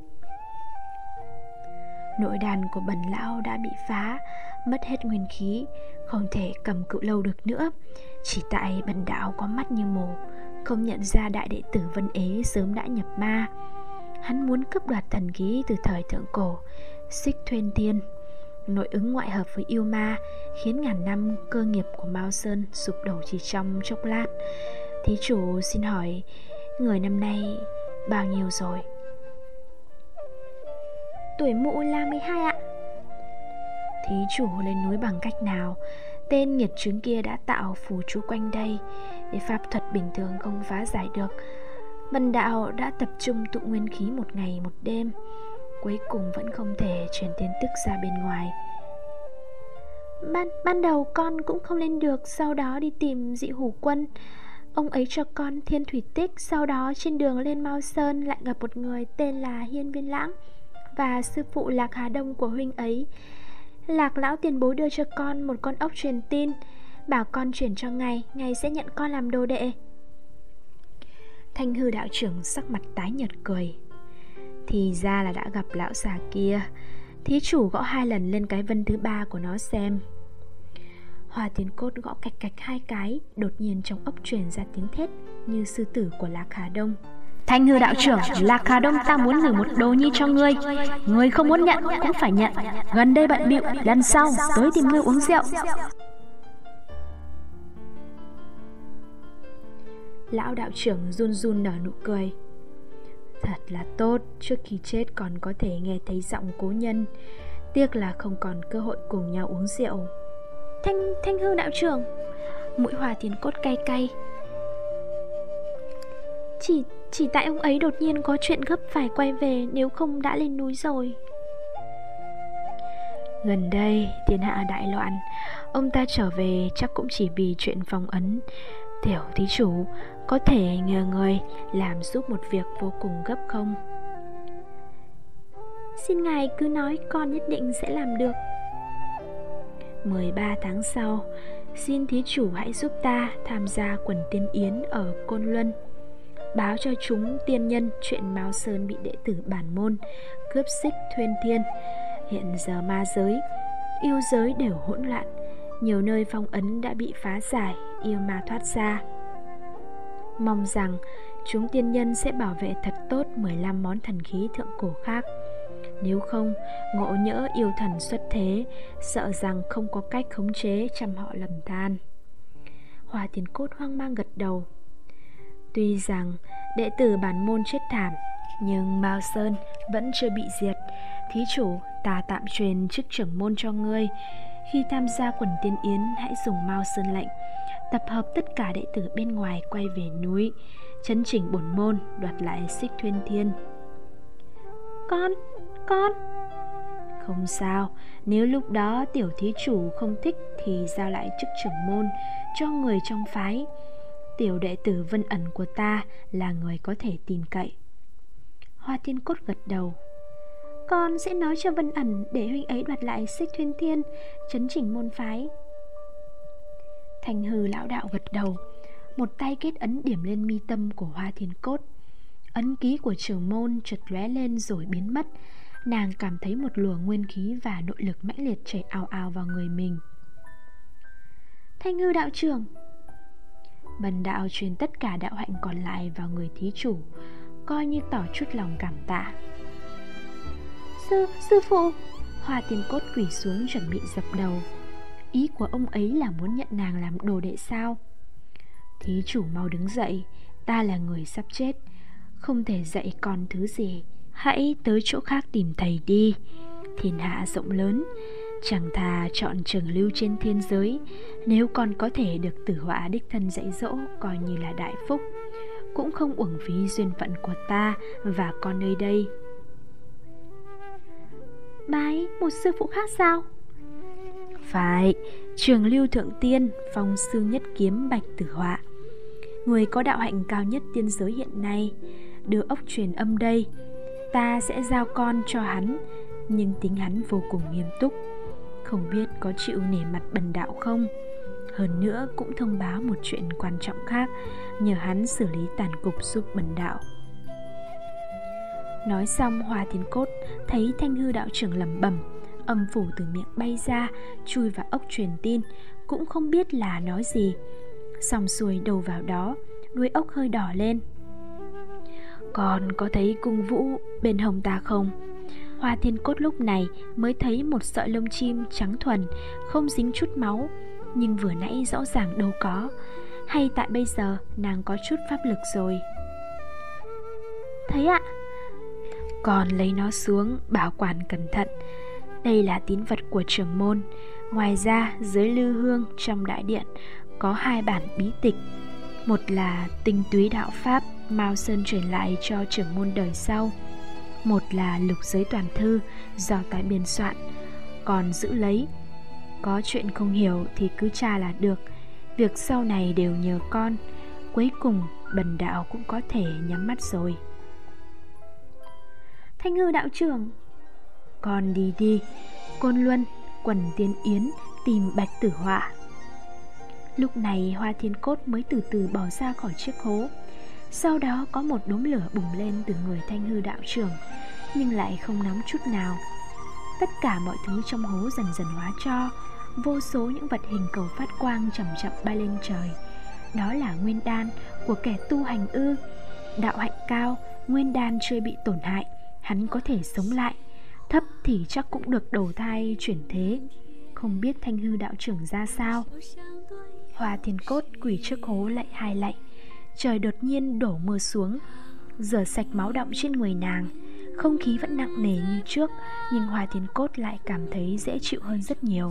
Nội đàn của bần lão đã bị phá, mất hết nguyên khí, không thể cầm cự lâu được nữa. Chỉ tại bần đạo có mắt như mù, không nhận ra đại đệ tử Vân Ế sớm đã nhập ma. Hắn muốn cướp đoạt thần khí từ thời thượng cổ, Xích Thuyên Thiên. Nội ứng ngoại hợp với yêu ma, khiến ngàn năm cơ nghiệp của Mao Sơn sụp đổ chỉ trong chốc lát. Thí chủ xin hỏi, người năm nay bao nhiêu rồi? Tuổi mụ là 12 ạ. Thí chủ lên núi bằng cách nào? Tên nghiệt trứng kia đã tạo phù chú quanh đây, để pháp thuật bình thường không phá giải được. Bần đạo đã tập trung tụ nguyên khí một ngày một đêm, cuối cùng vẫn không thể truyền tin tức ra bên ngoài. Ban đầu con cũng không lên được, sau đó đi tìm Dị Hủ Quân. Ông ấy cho con thiên thủy tích. Sau đó trên đường lên Mao Sơn lại gặp một người tên là Hiên Viên Lãng và sư phụ Lạc Hà Đông của huynh ấy. Lạc lão tiền bối đưa cho con một con ốc truyền tin, bảo con chuyển cho ngài, ngài sẽ nhận con làm đồ đệ. Thanh Hư đạo trưởng sắc mặt tái nhợt cười. Thì ra là đã gặp lão già kia. Thí chủ gõ 2 lần lên cái vân thứ 3 của nó xem. Hoa Thiên Cốt gõ cạch cạch 2 cái. Đột nhiên trong ốc truyền ra tiếng thét như sư tử của Lạc Hà Đông. Thanh Hư đạo trưởng, Lạc Hà Đông ta muốn gửi một đồ nhi cho ngươi. Ngươi không muốn nhận cũng phải nhận. Gần đây bận bịu, lần sau tới tìm ngươi uống rượu. Lão đạo trưởng run run nở nụ cười. Thật là tốt, trước khi chết còn có thể nghe thấy giọng cố nhân. Tiếc là không còn cơ hội cùng nhau uống rượu. Thanh Hư đạo trưởng. Mũi Hoa Thiên Cốt cay cay. Chỉ tại ông ấy đột nhiên có chuyện gấp phải quay về, nếu không đã lên núi rồi. Gần đây thiên hạ đại loạn, ông ta trở về chắc cũng chỉ vì chuyện phong ấn. Tiểu thí chủ, có thể nhờ người làm giúp một việc vô cùng gấp không? Xin ngài cứ nói, con nhất định sẽ làm được. 13 tháng sau, xin thí chủ hãy giúp ta tham gia quần tiên yến ở Côn Luân. Báo cho chúng tiên nhân chuyện Mao Sơn bị đệ tử bản môn cướp xích thuyên thiên. Hiện giờ ma giới, yêu giới đều hỗn loạn. Nhiều nơi phong ấn đã bị phá giải, yêu ma thoát ra. Mong rằng chúng tiên nhân sẽ bảo vệ thật tốt 15 món thần khí thượng cổ khác. Nếu không, ngộ nhỡ yêu thần xuất thế, sợ rằng không có cách khống chế trăm họ lầm than. Hoa Thiên Cốt hoang mang gật đầu. Tuy rằng đệ tử bản môn chết thảm, nhưng Mao Sơn vẫn chưa bị diệt. Thí chủ, ta tạm truyền chức trưởng môn cho ngươi. Khi tham gia quần tiên yến, hãy dùng Mao Sơn lệnh tập hợp tất cả đệ tử bên ngoài quay về núi, chấn chỉnh bổn môn, đoạt lại xích thuyên thiên. Con không sao. Nếu lúc đó tiểu thí chủ không thích thì giao lại chức trưởng môn cho người trong phái. Tiểu đệ tử Vân Ẩn của ta là người có thể tin cậy. Hoa Thiên Cốt gật đầu. Con sẽ nói cho Vân Ẩn để huynh ấy đoạt lại xích thuyên thiên, chấn chỉnh môn phái. Thanh Hư lão đạo gật đầu. Một tay kết ấn điểm lên mi tâm của Hoa Thiên Cốt. Ấn ký của trưởng môn chợt lóe lên rồi biến mất. Nàng cảm thấy một luồng nguyên khí và nội lực mãnh liệt chảy ào ào vào người mình. Thanh Hư đạo trưởng. Bần đạo truyền tất cả đạo hạnh còn lại vào người thí chủ, coi như tỏ chút lòng cảm tạ. Sư phụ. Hoa Thiên Cốt quỳ xuống chuẩn bị dập đầu. Ý của ông ấy là muốn nhận nàng làm đồ đệ sao? Thí chủ mau đứng dậy, ta là người sắp chết, không thể dạy con thứ gì. Hãy tới chỗ khác tìm thầy đi. Thiên hạ rộng lớn, chẳng thà chọn trường lưu trên thiên giới. Nếu con có thể được Tử Họa đích thân dạy dỗ, coi như là đại phúc, cũng không uổng phí duyên phận của ta và con nơi đây. Bái một sư phụ khác sao? Phải, trường lưu thượng tiên, phong sư nhất kiếm Bạch Tử Họa, người có đạo hạnh cao nhất tiên giới hiện nay. Đưa ốc truyền âm đây, ta sẽ giao con cho hắn. Nhưng tính hắn vô cùng nghiêm túc, không biết có chịu nể mặt bần đạo không. Hơn nữa cũng thông báo một chuyện quan trọng khác, nhờ hắn xử lý tàn cục giúp bần đạo. Nói xong, Hoa Thiên Cốt thấy Thanh Hư đạo trưởng lẩm bẩm, âm phủ từ miệng bay ra, chui vào ốc truyền tin, cũng không biết là nói gì. Xong xuôi đầu vào đó, đuôi ốc hơi đỏ lên. Còn có thấy cung vũ bên hông ta không? Hoa Thiên Cốt lúc này mới thấy một sợi lông chim trắng thuần, không dính chút máu, nhưng vừa nãy rõ ràng đâu có. Hay tại bây giờ nàng có chút pháp lực rồi? Thấy ạ. Còn lấy nó xuống, bảo quản cẩn thận. Đây là tín vật của trưởng môn. Ngoài ra, dưới lư hương trong đại điện có 2 bản bí tịch. Một là tinh túy đạo pháp Mao Sơn truyền lại cho trưởng môn đời sau, một là lục giới toàn thư do ta biên soạn. Còn giữ lấy, có chuyện không hiểu thì cứ tra là được. Việc sau này đều nhờ con. Cuối cùng bần đạo cũng có thể nhắm mắt rồi. Thanh Hư đạo trưởng. Con đi đi, Côn Luân, quần tiên yến, tìm Bạch Tử Họa. Lúc này Hoa Thiên Cốt mới từ từ bỏ ra khỏi chiếc hố. Sau đó có một đốm lửa bùng lên từ người Thanh Hư đạo trưởng, nhưng lại không nóng chút nào. Tất cả mọi thứ trong hố dần dần hóa tro. vô số những vật hình cầu phát quang chậm chậm bay lên trời. Đó là nguyên đan của kẻ tu hành ư? Đạo hạnh cao, nguyên đan chưa bị tổn hại, hắn có thể sống lại. Thấp thì chắc cũng được đầu thai chuyển thế. Không biết Thanh Hư đạo trưởng ra sao. Hoa Thiên Cốt quỳ trước hố lạy 2 lạy. Trời đột nhiên đổ mưa xuống, rửa sạch máu đọng trên người nàng. Không khí vẫn nặng nề như trước, nhưng Hoa Thiên Cốt lại cảm thấy dễ chịu hơn rất nhiều.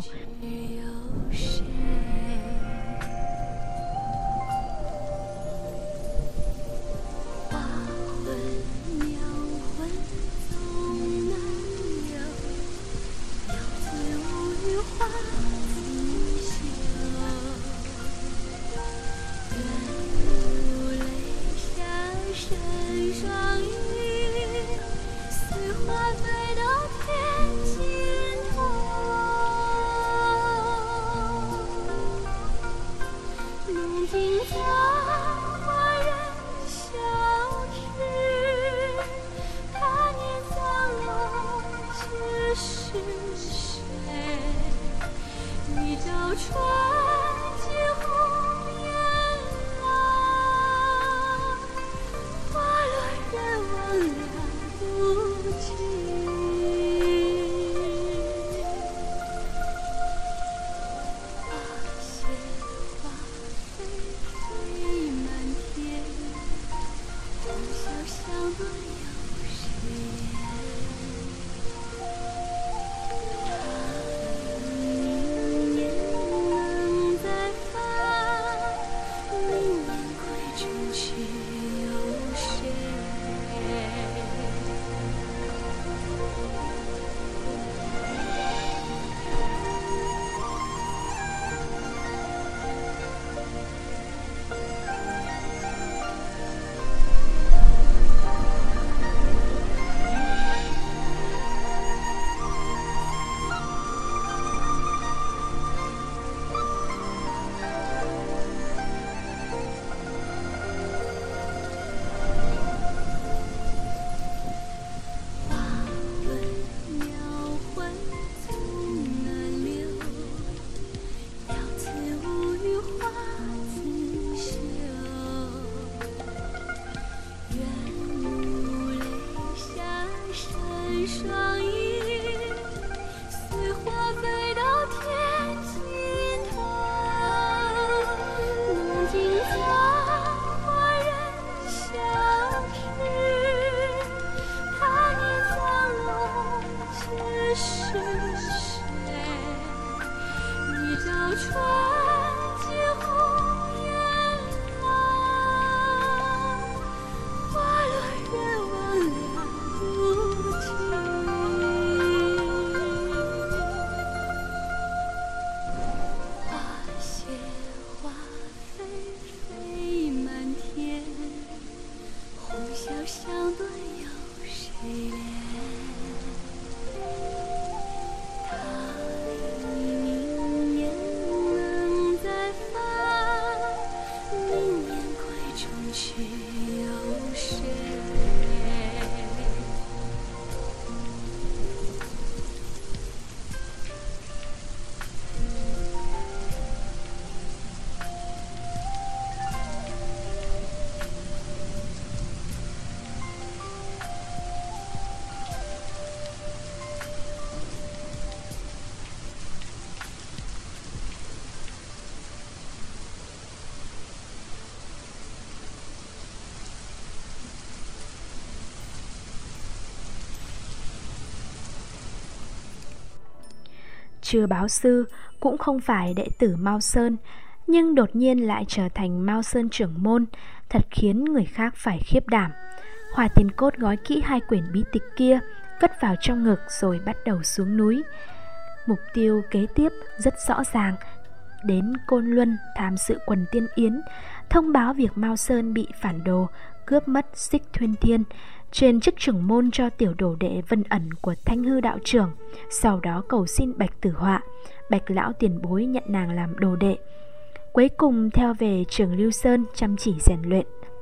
Chư Báo Sư cũng không phải đệ tử Mao Sơn, nhưng đột nhiên lại trở thành Mao Sơn trưởng môn, thật khiến người khác phải khiếp đảm. Hoa Thiên Cốt gói kỹ 2 quyển bí tịch kia, cất vào trong ngực rồi bắt đầu xuống núi. Mục tiêu kế tiếp rất rõ ràng, đến Côn Luân tham dự quần tiên yến, thông báo việc Mao Sơn bị phản đồ, cướp mất Xích Thuyên Thiên, truyền chức trưởng môn cho tiểu đồ đệ Vân Ẩn của Thanh Hư đạo trưởng, sau đó cầu xin Bạch Tử Họa, Bạch lão tiền bối nhận nàng làm đồ đệ, cuối cùng theo về Trường Lưu Sơn chăm chỉ rèn luyện.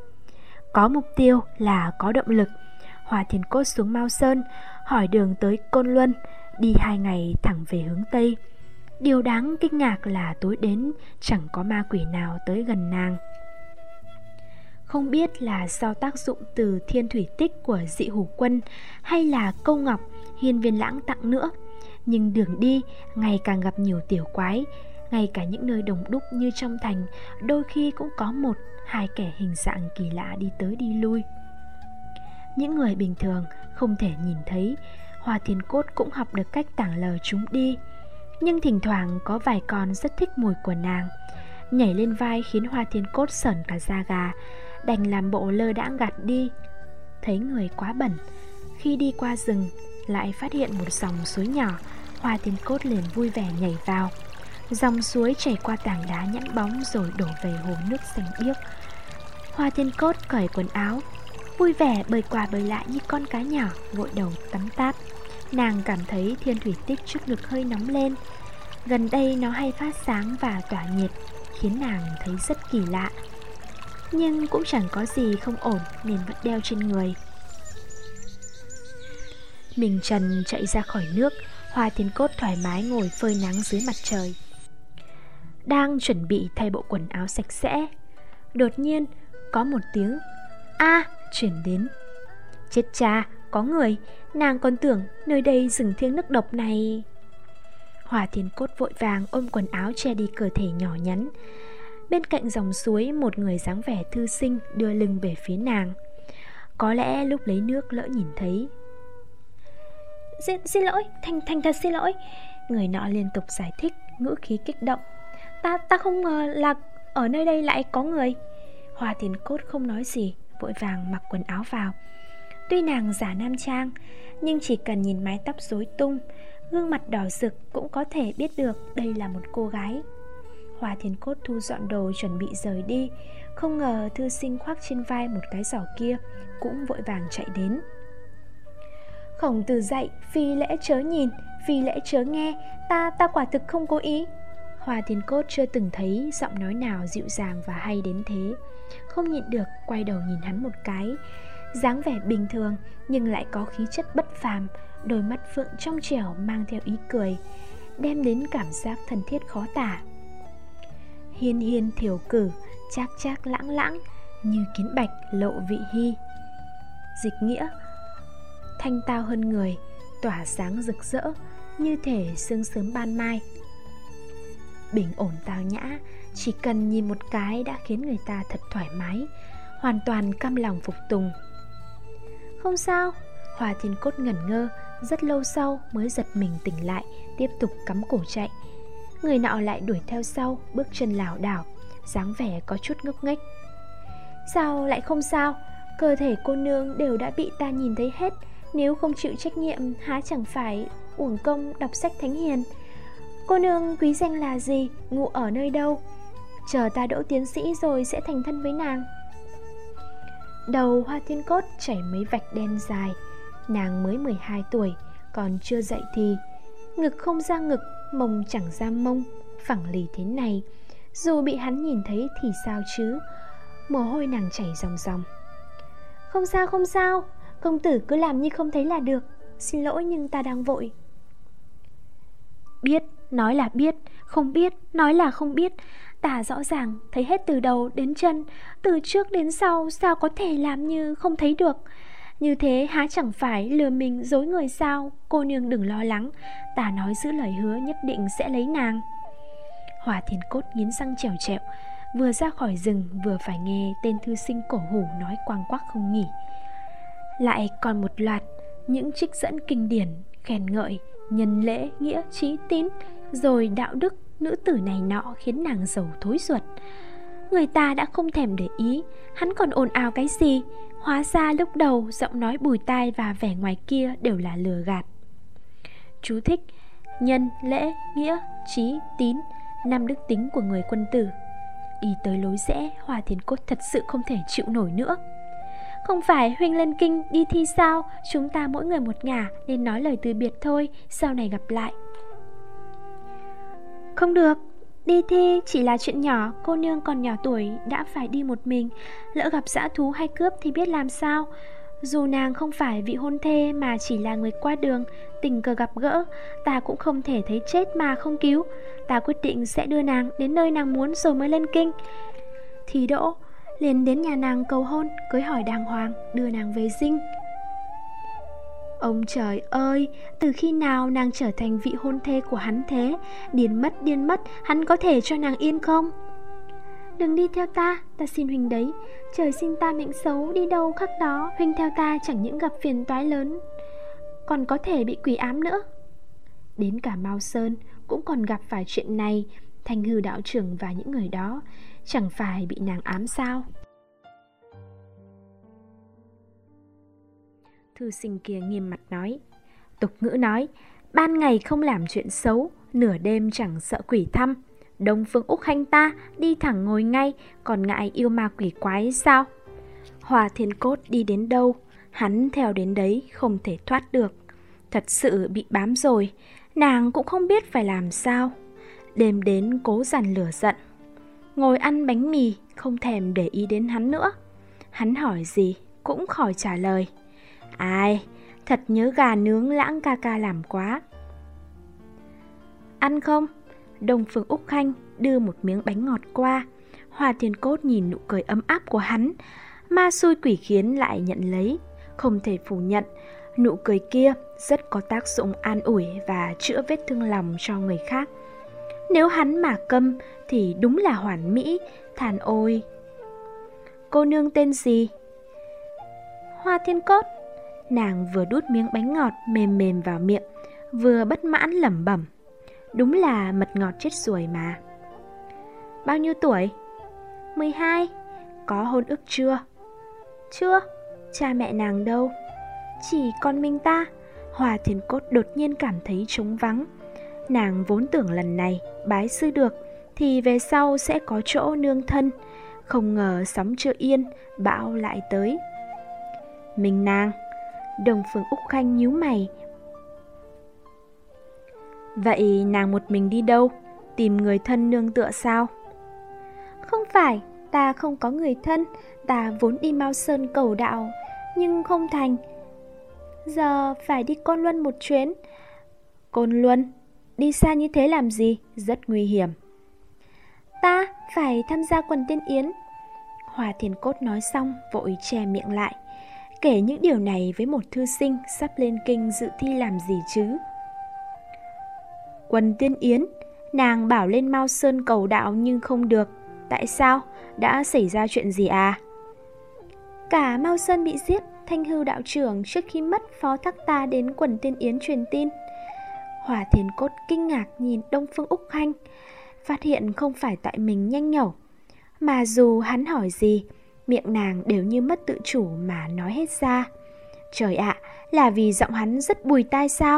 Có mục tiêu là có động lực. Hoa Thiên Cốt xuống Mao Sơn, hỏi đường tới Côn Luân, đi 2 ngày thẳng về hướng Tây. Điều đáng kinh ngạc là tối đến chẳng có ma quỷ nào tới gần nàng. Không biết là do tác dụng từ thiên thủy tích của Dị Hủ Quân hay là câu ngọc Hiên Viên Lãng tặng nữa, nhưng đường đi ngày càng gặp nhiều tiểu quái. Ngay cả những nơi đông đúc như trong thành, đôi khi cũng có một, hai kẻ hình dạng kỳ lạ đi tới đi lui. Những người bình thường không thể nhìn thấy, Hoa Thiên Cốt cũng học được cách tảng lờ chúng đi. Nhưng thỉnh thoảng có vài con rất thích mùi của nàng, nhảy lên vai khiến Hoa Thiên Cốt sởn cả da gà, đành làm bộ lơ đãng gạt đi. Thấy người quá bẩn, khi đi qua rừng lại phát hiện một dòng suối nhỏ, Hoa Thiên Cốt liền vui vẻ nhảy vào. Dòng suối chảy qua tảng đá nhẵn bóng rồi đổ về hồ nước xanh biếc. Hoa Thiên Cốt cởi quần áo, vui vẻ bơi qua bơi lại như con cá nhỏ, vội đầu tắm táp. Nàng cảm thấy thiên thủy tích trước ngực hơi nóng lên. Gần đây nó hay phát sáng và tỏa nhiệt, khiến nàng thấy rất kỳ lạ. Nhưng cũng chẳng có gì không ổn nên vẫn đeo trên người. Mình trần chạy ra khỏi nước, Hoa Thiên Cốt thoải mái ngồi phơi nắng dưới mặt trời. Đang chuẩn bị thay bộ quần áo sạch sẽ, đột nhiên có một tiếng "A" chuyển đến. Chết cha, có người, nàng còn tưởng nơi đây rừng thiêng nước độc này. Hoa Thiên Cốt vội vàng ôm quần áo che đi cơ thể nhỏ nhắn. Bên cạnh dòng suối, một người dáng vẻ thư sinh đưa lưng về phía nàng. Có lẽ lúc lấy nước lỡ nhìn thấy. Xin lỗi, Thành thật xin lỗi. Người nọ liên tục giải thích, ngữ khí kích động. Ta không ngờ là ở nơi đây lại có người. Hoa Thiên Cốt không nói gì, vội vàng mặc quần áo vào. Tuy nàng giả nam trang, nhưng chỉ cần nhìn mái tóc rối tung, gương mặt đỏ rực cũng có thể biết được đây là một cô gái. Hoa Thiên Cốt thu dọn đồ chuẩn bị rời đi, không ngờ thư sinh khoác trên vai một cái giỏ kia cũng vội vàng chạy đến. Khổng Tử dạy phi lễ chớ nhìn, phi lễ chớ nghe, ta quả thực không cố ý. Hoa Thiên Cốt chưa từng thấy giọng nói nào dịu dàng và hay đến thế, không nhịn được quay đầu nhìn hắn một cái. Dáng vẻ bình thường nhưng lại có khí chất bất phàm, đôi mắt phượng trong trẻo mang theo ý cười, đem đến cảm giác thân thiết khó tả. Hiên hiên thiểu cử, trác trác lãng lãng, như kiến bạch lộ vị hy. Dịch nghĩa: thanh tao hơn người, tỏa sáng rực rỡ, như thể sương sớm ban mai. Bình ổn tao nhã, chỉ cần nhìn một cái đã khiến người ta thật thoải mái, hoàn toàn cam lòng phục tùng. Không sao. Hoa Thiên Cốt ngẩn ngơ, rất lâu sau mới giật mình tỉnh lại, tiếp tục cắm cổ chạy. Người nọ lại đuổi theo sau, bước chân lảo đảo, dáng vẻ có chút ngốc nghếch. Sao lại không sao? Cơ thể cô nương đều đã bị ta nhìn thấy hết, nếu không chịu trách nhiệm há chẳng phải uổng công đọc sách thánh hiền. Cô nương quý danh là gì, ngụ ở nơi đâu? Chờ ta đỗ tiến sĩ rồi sẽ thành thân với nàng. Đầu Hoa Thiên Cốt chảy mấy vạch đen dài. Nàng mới 12 tuổi, còn chưa dậy thì. Ngực không ra ngực, mông chẳng ra mông, phẳng lì thế này, dù bị hắn nhìn thấy thì sao chứ? Mồ hôi nàng chảy ròng ròng. Không sao, công tử cứ làm như không thấy là được. Xin lỗi nhưng ta đang vội. Biết, nói là biết, không biết, nói là không biết. Ta rõ ràng thấy hết từ đầu đến chân, từ trước đến sau, sao có thể làm như không thấy được? Như thế há chẳng phải lừa mình dối người sao? Cô nương đừng lo lắng, ta nói giữ lời hứa nhất định sẽ lấy nàng. Hoa Thiên Cốt nghiến răng trèo trẹo, vừa ra khỏi rừng vừa phải nghe tên thư sinh cổ hủ nói quang quắc không nghỉ. Lại còn một loạt những trích dẫn kinh điển khen ngợi nhân lễ, nghĩa, trí, tín, rồi đạo đức nữ tử này nọ, khiến nàng giàu thối ruột. Người ta đã không thèm để ý, hắn còn ồn ào cái gì? Hóa ra lúc đầu giọng nói bùi tai và vẻ ngoài kia đều là lừa gạt. Chú thích: nhân, lễ, nghĩa, trí, tín, 5 đức tính của người quân tử. Đi tới lối rẽ, Hoa Thiên Cốt thật sự không thể chịu nổi nữa. Không phải huynh lên kinh đi thi sao? Chúng ta mỗi người một ngả nên nói lời từ biệt thôi, sau này gặp lại. Không được, đi thi chỉ là chuyện nhỏ, cô nương còn nhỏ tuổi đã phải đi một mình, lỡ gặp dã thú hay cướp thì biết làm sao? Dù nàng không phải vị hôn thê mà chỉ là người qua đường, tình cờ gặp gỡ, ta cũng không thể thấy chết mà không cứu. Ta quyết định sẽ đưa nàng đến nơi nàng muốn rồi mới lên kinh. Thì Đỗ liền đến nhà nàng cầu hôn, cưới hỏi đàng hoàng, đưa nàng về dinh. Ông trời ơi, từ khi nào nàng trở thành vị hôn thê của hắn thế? Điên mất, hắn có thể cho nàng yên không? Đừng đi theo ta xin huynh đấy. Trời sinh ta mệnh xấu, đi đâu khắc đó. Huynh theo ta chẳng những gặp phiền toái lớn, còn có thể bị quỷ ám nữa. Đến cả Mao Sơn cũng còn gặp phải chuyện này. Thanh Hư đạo trưởng và những người đó chẳng phải bị nàng ám sao? Thư sinh kia nghiêm mặt nói, tục ngữ nói, ban ngày không làm chuyện xấu, nửa đêm chẳng sợ quỷ thăm. Đông Phương Úc Khanh ta đi thẳng ngồi ngay, còn ngại yêu ma quỷ quái sao? Hòa Thiên Cốt đi đến đâu, hắn theo đến đấy, không thể thoát được. Thật sự bị bám rồi, nàng cũng không biết phải làm sao. Đêm đến cố dằn lửa giận, ngồi ăn bánh mì, không thèm để ý đến hắn nữa. Hắn hỏi gì cũng khỏi trả lời. Ai, thật nhớ gà nướng Lãng ca ca làm quá. Ăn không? Đông Phương Úc Khanh đưa một miếng bánh ngọt qua. Hòa Thiên Cốt nhìn nụ cười ấm áp của hắn, ma xui quỷ khiến lại nhận lấy. Không thể phủ nhận, nụ cười kia rất có tác dụng an ủi và chữa vết thương lòng cho người khác. Nếu hắn mà câm thì đúng là hoàn mỹ. Thàn ôi! Cô nương tên gì? Hoa Thiên Cốt. Nàng vừa đút miếng bánh ngọt mềm mềm vào miệng, vừa bất mãn lẩm bẩm. Đúng là mật ngọt chết ruồi mà. Bao nhiêu tuổi? 12. Có hôn ước chưa? Chưa. Cha mẹ nàng đâu? Chỉ con mình ta. Hòa Thiên Cốt đột nhiên cảm thấy trống vắng. Nàng vốn tưởng lần này bái sư được thì về sau sẽ có chỗ nương thân. Không ngờ sóng chưa yên, bão lại tới. Mình nàng. Đông Phương Úc Khanh nhíu mày. Vậy nàng một mình đi đâu? Tìm người thân nương tựa sao? Không phải, ta không có người thân. Ta vốn đi Mao Sơn cầu đạo, nhưng không thành. Giờ phải đi Côn Luân một chuyến. Côn Luân? Đi xa như thế làm gì? Rất nguy hiểm. Ta phải tham gia quần tiên yến. Hòa Thiên Cốt nói xong vội che miệng lại. Kể những điều này với một thư sinh sắp lên kinh dự thi làm gì chứ? Quần tiên yến? Nàng bảo lên Mao Sơn cầu đạo nhưng không được. Tại sao? Đã xảy ra chuyện gì à? Cả Mao Sơn bị giết. Thanh Hư đạo trưởng trước khi mất phó thác ta đến quần tiên yến truyền tin. Hòa Thiên Cốt kinh ngạc nhìn Đông Phương Úc Khanh, phát hiện không phải tại mình nhanh nhẩu, mà dù hắn hỏi gì, miệng nàng đều như mất tự chủ mà nói hết ra. Trời ạ, là vì giọng hắn rất bùi tai sao?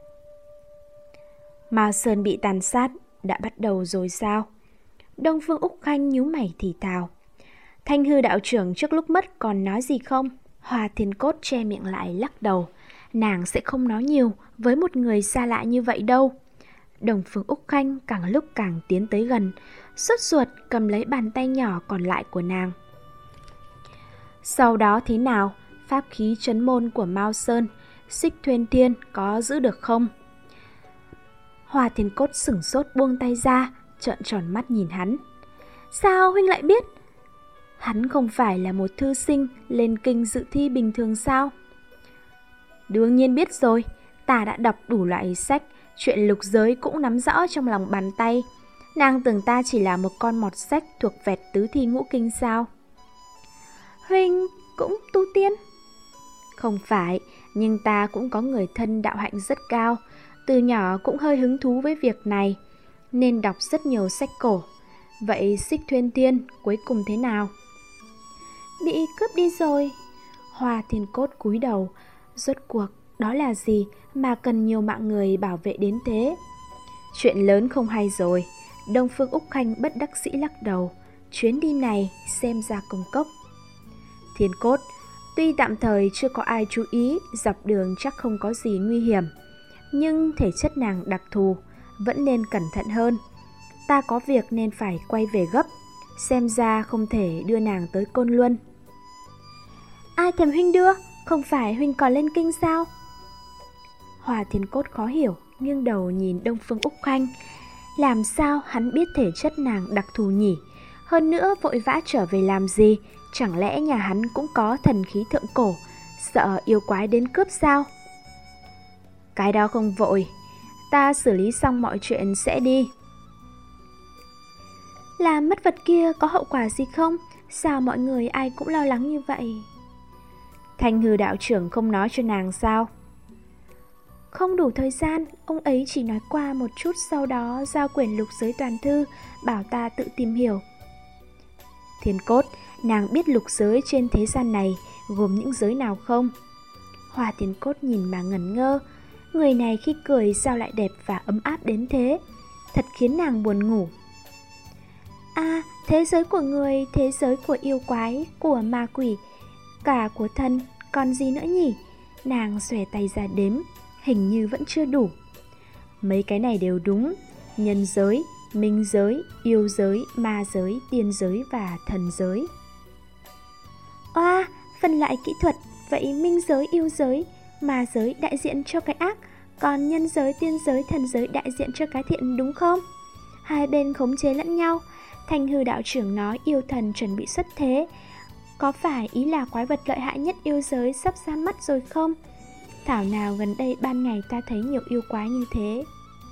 Mao Sơn bị tàn sát đã bắt đầu rồi sao? Đông Phương Úc Khanh nhíu mày thì thào. Thanh Hư đạo trưởng trước lúc mất còn nói gì không? Hòa Thiên Cốt che miệng lại lắc đầu. Nàng sẽ không nói nhiều với một người xa lạ như vậy đâu. Đông Phương Úc Khanh càng lúc càng tiến tới gần, sốt ruột cầm lấy bàn tay nhỏ còn lại của nàng. Sau đó thế nào? Pháp khí trấn môn của Mao Sơn, Xích Thuyền Thiên có giữ được không? Hòa Thiên Cốt sửng sốt buông tay ra, trợn tròn mắt nhìn hắn. Sao huynh lại biết? Hắn không phải là một thư sinh lên kinh dự thi bình thường sao? Đương nhiên biết rồi, ta đã đọc đủ loại sách, chuyện lục giới cũng nắm rõ trong lòng bàn tay. Nàng tưởng ta chỉ là một con mọt sách thuộc vẹt tứ thi ngũ kinh sao? Huynh cũng tu tiên? Không phải, nhưng ta cũng có người thân đạo hạnh rất cao. Từ nhỏ cũng hơi hứng thú với việc này, nên đọc rất nhiều sách cổ. Vậy Xích Thuyền Thiên cuối cùng thế nào? Bị cướp đi rồi. Hòa Thiên Cốt cúi đầu. Rốt cuộc đó là gì mà cần nhiều mạng người bảo vệ đến thế? Chuyện lớn không hay rồi. Đông Phương Úc Khanh bất đắc dĩ lắc đầu. Chuyến đi này xem ra công cốc. Thiên Cốt, tuy tạm thời chưa có ai chú ý, dọc đường chắc không có gì nguy hiểm, nhưng thể chất nàng đặc thù, vẫn nên cẩn thận hơn. Ta có việc nên phải quay về gấp, xem ra không thể đưa nàng tới Côn Luân. Ai thèm huynh đưa, Không phải huynh còn lên kinh sao? Hòa Thiên Cốt khó hiểu, nghiêng đầu nhìn Đông Phương Úc Khanh. Làm sao hắn biết thể chất nàng đặc thù nhỉ? Hơn nữa vội vã trở về làm gì? Chẳng lẽ nhà hắn cũng có thần khí thượng cổ, sợ yêu quái đến cướp sao? Cái đó không vội, ta xử lý xong mọi chuyện sẽ đi. Làm mất vật kia có hậu quả gì không? Sao mọi người ai cũng lo lắng như vậy? Thanh Hư đạo trưởng không nói cho nàng sao? Không đủ thời gian, ông ấy chỉ nói qua một chút, sau đó giao quyển lục giới toàn thư, bảo ta tự tìm hiểu. Thiên Cốt, nàng biết lục giới trên thế gian này gồm những giới nào không? Hòa Thiên Cốt nhìn mà ngẩn ngơ. Người này khi cười sao lại đẹp và ấm áp đến thế, thật khiến nàng buồn ngủ. À, thế giới của người, thế giới của yêu quái, của ma quỷ, cả của thần, còn gì nữa nhỉ? Nàng xòe tay ra đếm, hình như vẫn chưa đủ. Mấy cái này đều đúng: nhân giới, minh giới, yêu giới, ma giới, tiên giới và thần giới. Oa, phân loại kỹ thuật, vậy minh giới, yêu giới, ma giới đại diện cho cái ác, còn nhân giới, tiên giới, thần giới đại diện cho cái thiện, đúng không? Hai bên khống chế lẫn nhau. Thanh Hư đạo trưởng nói yêu thần chuẩn bị xuất thế, có phải ý là quái vật lợi hại nhất yêu giới sắp ra mắt rồi không? Thảo nào gần đây ban ngày ta thấy nhiều yêu quái như thế.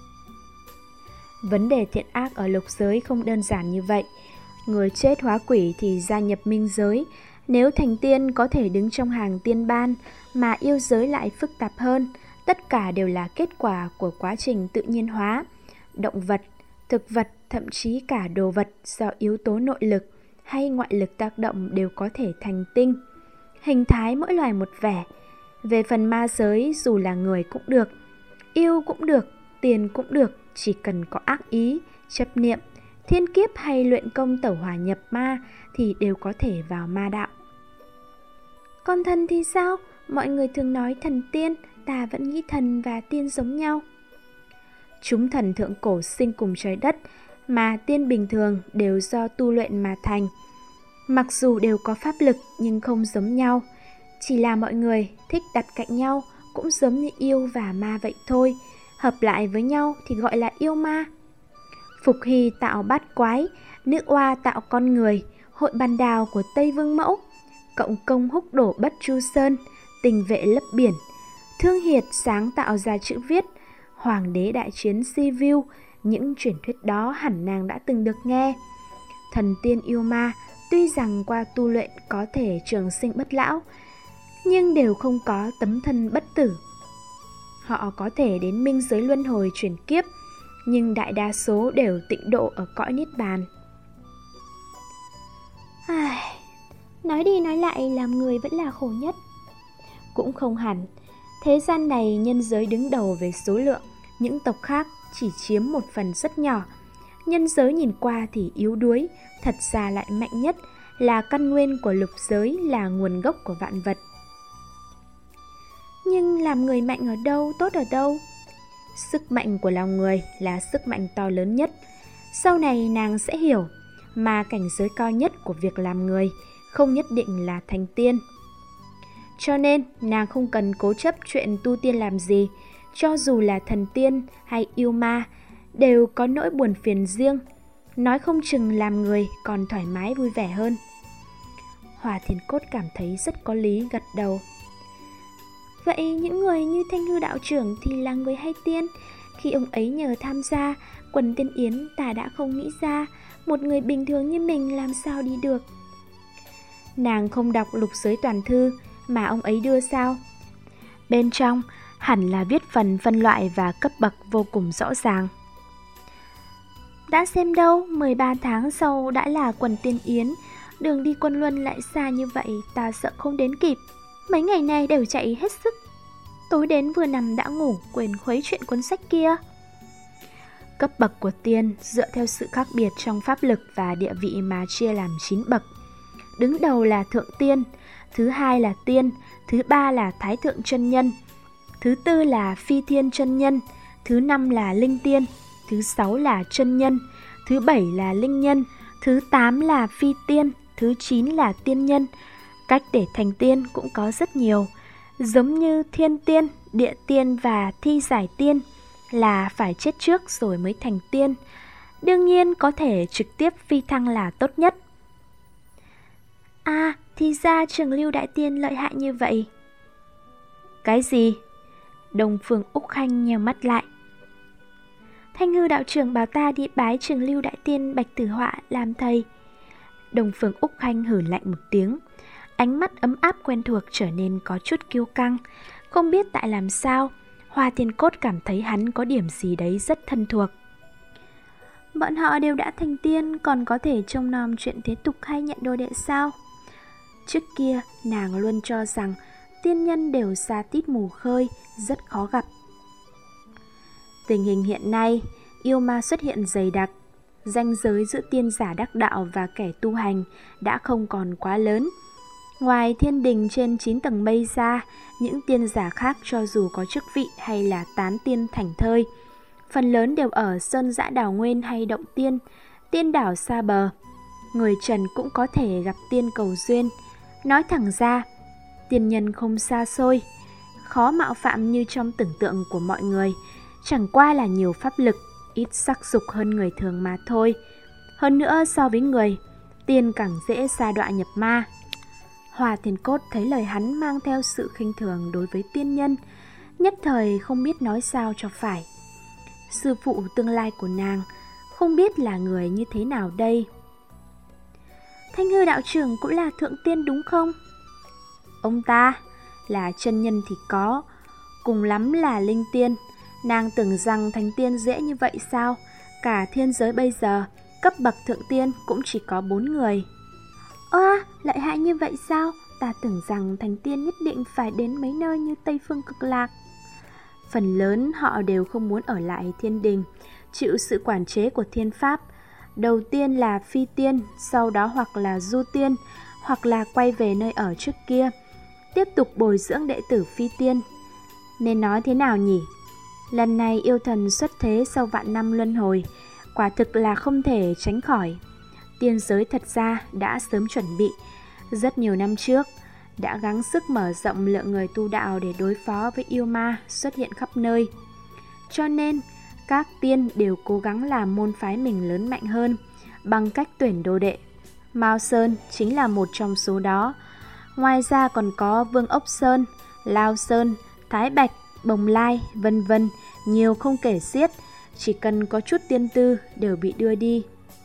Vấn đề thiện ác ở lục giới không đơn giản như vậy. Người chết hóa quỷ thì gia nhập minh giới, nếu thành tiên có thể đứng trong hàng tiên ban, mà yêu giới lại phức tạp hơn. Tất cả đều là kết quả của quá trình tự nhiên hóa. Động vật, thực vật, thậm chí cả đồ vật do yếu tố nội lực hay ngoại lực tác động đều có thể thành tinh. Hình thái mỗi loài một vẻ. Về phần ma giới, dù là người cũng được, yêu cũng được, tiền cũng được, chỉ cần có ác ý, chấp niệm, thiên kiếp hay luyện công tẩu hỏa nhập ma thì đều có thể vào ma đạo. Còn thần thì sao? Mọi người thường nói thần tiên, ta vẫn nghĩ thần và tiên giống nhau. Chúng thần thượng cổ sinh cùng trời đất, mà tiên bình thường đều do tu luyện mà thành. Mặc dù đều có pháp lực nhưng không giống nhau, chỉ là mọi người thích đặt cạnh nhau, cũng giống như yêu và ma vậy thôi. Hợp lại với nhau thì gọi là yêu ma. Phục Hy tạo bát quái, nữ oa tạo con người, hội bàn đào của Tây Vương Mẫu, cộng công húc đổ Bất Chu Sơn, tình vệ lấp biển, Thương Hiệt sáng tạo ra chữ viết, hoàng đế đại chiến Sibiu. Những truyền thuyết đó hẳn nàng đã từng được nghe. Thần tiên yêu ma tuy rằng qua tu luyện có thể trường sinh bất lão, nhưng đều không có tấm thân bất tử. Họ có thể đến minh giới luân hồi chuyển kiếp, nhưng đại đa số đều tịnh độ ở cõi niết bàn. Nói đi nói lại, làm người vẫn là khổ nhất. Cũng không hẳn. Thế gian này nhân giới đứng đầu về số lượng, những tộc khác chỉ chiếm một phần rất nhỏ. Nhân giới nhìn qua thì yếu đuối, thật ra lại mạnh nhất, là căn nguyên của lục giới, là nguồn gốc của vạn vật. Nhưng làm người mạnh ở đâu, tốt ở đâu? Sức mạnh của lòng người là sức mạnh to lớn nhất. Sau này nàng sẽ hiểu, mà cảnh giới cao nhất của việc làm người không nhất định là thành tiên. Cho nên nàng không cần cố chấp chuyện tu tiên làm gì. Cho dù là thần tiên hay yêu ma, đều có nỗi buồn phiền riêng. Nói không chừng làm người còn thoải mái vui vẻ hơn. Hòa Thiên Cốt cảm thấy rất có lý, gật đầu. Vậy những người như Thanh Hư đạo trưởng thì là người hay tiên? Khi ông ấy nhờ tham gia quần tiên yến, ta đã không nghĩ ra, một người bình thường như mình làm sao đi được. Nàng không đọc lục giới toàn thư mà ông ấy đưa sao? Bên trong hẳn là viết phần phân loại và cấp bậc vô cùng rõ ràng. Đã xem đâu, 13 tháng sau đã là quần tiên yến. Đường đi quân luân lại xa như vậy, ta sợ không đến kịp. Mấy ngày nay đều chạy hết sức. Tối đến vừa nằm đã ngủ, quên khuấy chuyện cuốn sách kia. Cấp bậc của tiên dựa theo sự khác biệt trong pháp lực và địa vị mà chia làm 9 bậc. Đứng đầu là thượng tiên, thứ hai là tiên, thứ ba là thái thượng chân nhân, thứ tư là phi thiên chân nhân, thứ năm là linh tiên, thứ sáu là chân nhân, thứ bảy là linh nhân, thứ 8 là phi tiên, thứ 9 là tiên nhân. Cách để thành tiên cũng có rất nhiều, Giống như thiên tiên, địa tiên và thi giải tiên là phải chết trước rồi mới thành tiên. Đương nhiên có thể trực tiếp phi thăng là tốt nhất. À, thì ra Trường Lưu Đại Tiên lợi hại như vậy. Cái gì? Đông Phương Úc Khanh nheo mắt lại. Thanh Hư đạo trưởng bảo ta đi bái Trường Lưu Đại Tiên Bạch Tử Họa làm thầy. Đông Phương Úc Khanh hử lạnh một tiếng. Ánh mắt ấm áp quen thuộc trở nên có chút kiêu căng. Không biết tại làm sao, Hoa Thiên Cốt cảm thấy hắn có điểm gì đấy rất thân thuộc. Bọn họ đều đã thành tiên, còn có thể trông nom chuyện thế tục hay nhận đồ đệ sao? Trước kia, nàng luôn cho rằng tiên nhân đều xa tít mù khơi, rất khó gặp. Tình hình hiện nay, yêu ma xuất hiện dày đặc. Ranh giới giữa tiên giả đắc đạo và kẻ tu hành đã không còn quá lớn. Ngoài thiên đình trên 9 tầng mây ra, những tiên giả khác cho dù có chức vị hay là tán tiên thảnh thơi, phần lớn đều ở sơn dã đảo nguyên hay động tiên, tiên đảo xa bờ. Người trần cũng có thể gặp tiên cầu duyên. Nói thẳng ra, tiên nhân không xa xôi, khó mạo phạm như trong tưởng tượng của mọi người, chẳng qua là nhiều pháp lực, ít sắc dục hơn người thường mà thôi. Hơn nữa so với người, tiên càng dễ sa đọa nhập ma. Hoa Thiên Cốt thấy lời hắn mang theo sự khinh thường đối với tiên nhân, nhất thời không biết nói sao cho phải. Sư phụ tương lai của nàng không biết là người như thế nào đây. Thanh Hư đạo trưởng cũng là thượng tiên đúng không? Ông ta là chân nhân thì có, cùng lắm là linh tiên. Nàng tưởng rằng thành tiên dễ như vậy sao? Cả thiên giới bây giờ, cấp bậc thượng tiên cũng chỉ có 4 người. Lợi hại như vậy sao? Ta tưởng rằng thành tiên nhất định phải đến mấy nơi như Tây Phương Cực Lạc. Phần lớn họ đều không muốn ở lại thiên đình, chịu sự quản chế của thiên pháp. Đầu tiên là phi tiên, sau đó hoặc là du tiên, hoặc là quay về nơi ở trước kia, tiếp tục bồi dưỡng đệ tử phi tiên. Nên nói thế nào nhỉ? Lần này yêu thần xuất thế sau vạn năm luân hồi, quả thực là không thể tránh khỏi. Tiên giới thật ra đã sớm chuẩn bị, rất nhiều năm trước, đã gắng sức mở rộng lượng người tu đạo để đối phó với yêu ma xuất hiện khắp nơi. Cho nên, các tiên đều cố gắng làm môn phái mình lớn mạnh hơn, bằng cách tuyển đồ đệ. Mao Sơn chính là một trong số đó. Ngoài ra còn có Vương Ốc Sơn, Lao Sơn, Thái Bạch, Bồng Lai, vân vân, nhiều không kể xiết, chỉ cần có chút tiên tư đều bị đưa đi.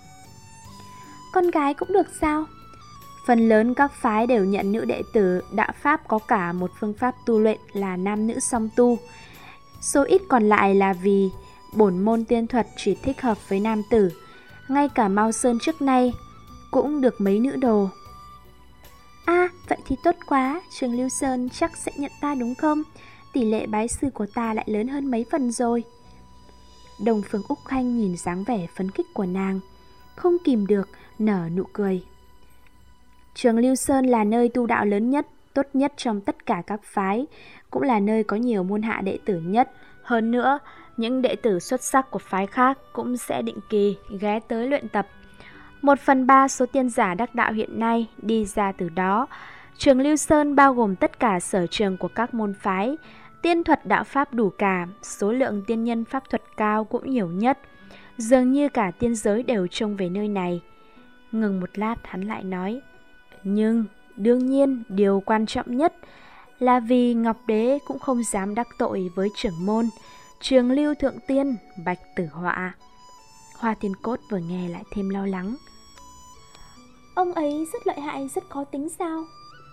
Con gái cũng được sao? Phần lớn các phái đều nhận nữ đệ tử đạo pháp có cả một phương pháp tu luyện là nam nữ song tu. Số ít còn lại là vì bổn môn tiên thuật chỉ thích hợp với nam tử. Ngay cả Mao Sơn trước nay cũng được mấy nữ đồ. Vậy thì tốt quá, Trường Lưu Sơn chắc sẽ nhận ta đúng không? Tỷ lệ bái sư của ta lại lớn hơn mấy phần rồi. Đông Phương Úc Khanh nhìn dáng vẻ phấn khích của nàng, không kìm được nở nụ cười. Trường Lưu Sơn là nơi tu đạo lớn nhất, tốt nhất trong tất cả các phái, cũng là nơi có nhiều môn hạ đệ tử nhất. Hơn nữa, những đệ tử xuất sắc của phái khác cũng sẽ định kỳ ghé tới luyện tập. 1/3 số tiên giả đắc đạo hiện nay đi ra từ đó. Trường Lưu Sơn bao gồm tất cả sở trường của các môn phái, tiên thuật đạo pháp đủ cả, số lượng tiên nhân pháp thuật cao cũng nhiều nhất. Dường như cả tiên giới đều trông về nơi này. Ngừng một lát hắn lại nói, nhưng đương nhiên điều quan trọng nhất là vì Ngọc Đế cũng không dám đắc tội với trưởng môn Trường Lưu Thượng Tiên Bạch Tử Họa. Hoa Thiên Cốt vừa nghe lại thêm lo lắng. Ông ấy rất lợi hại, rất khó tính sao?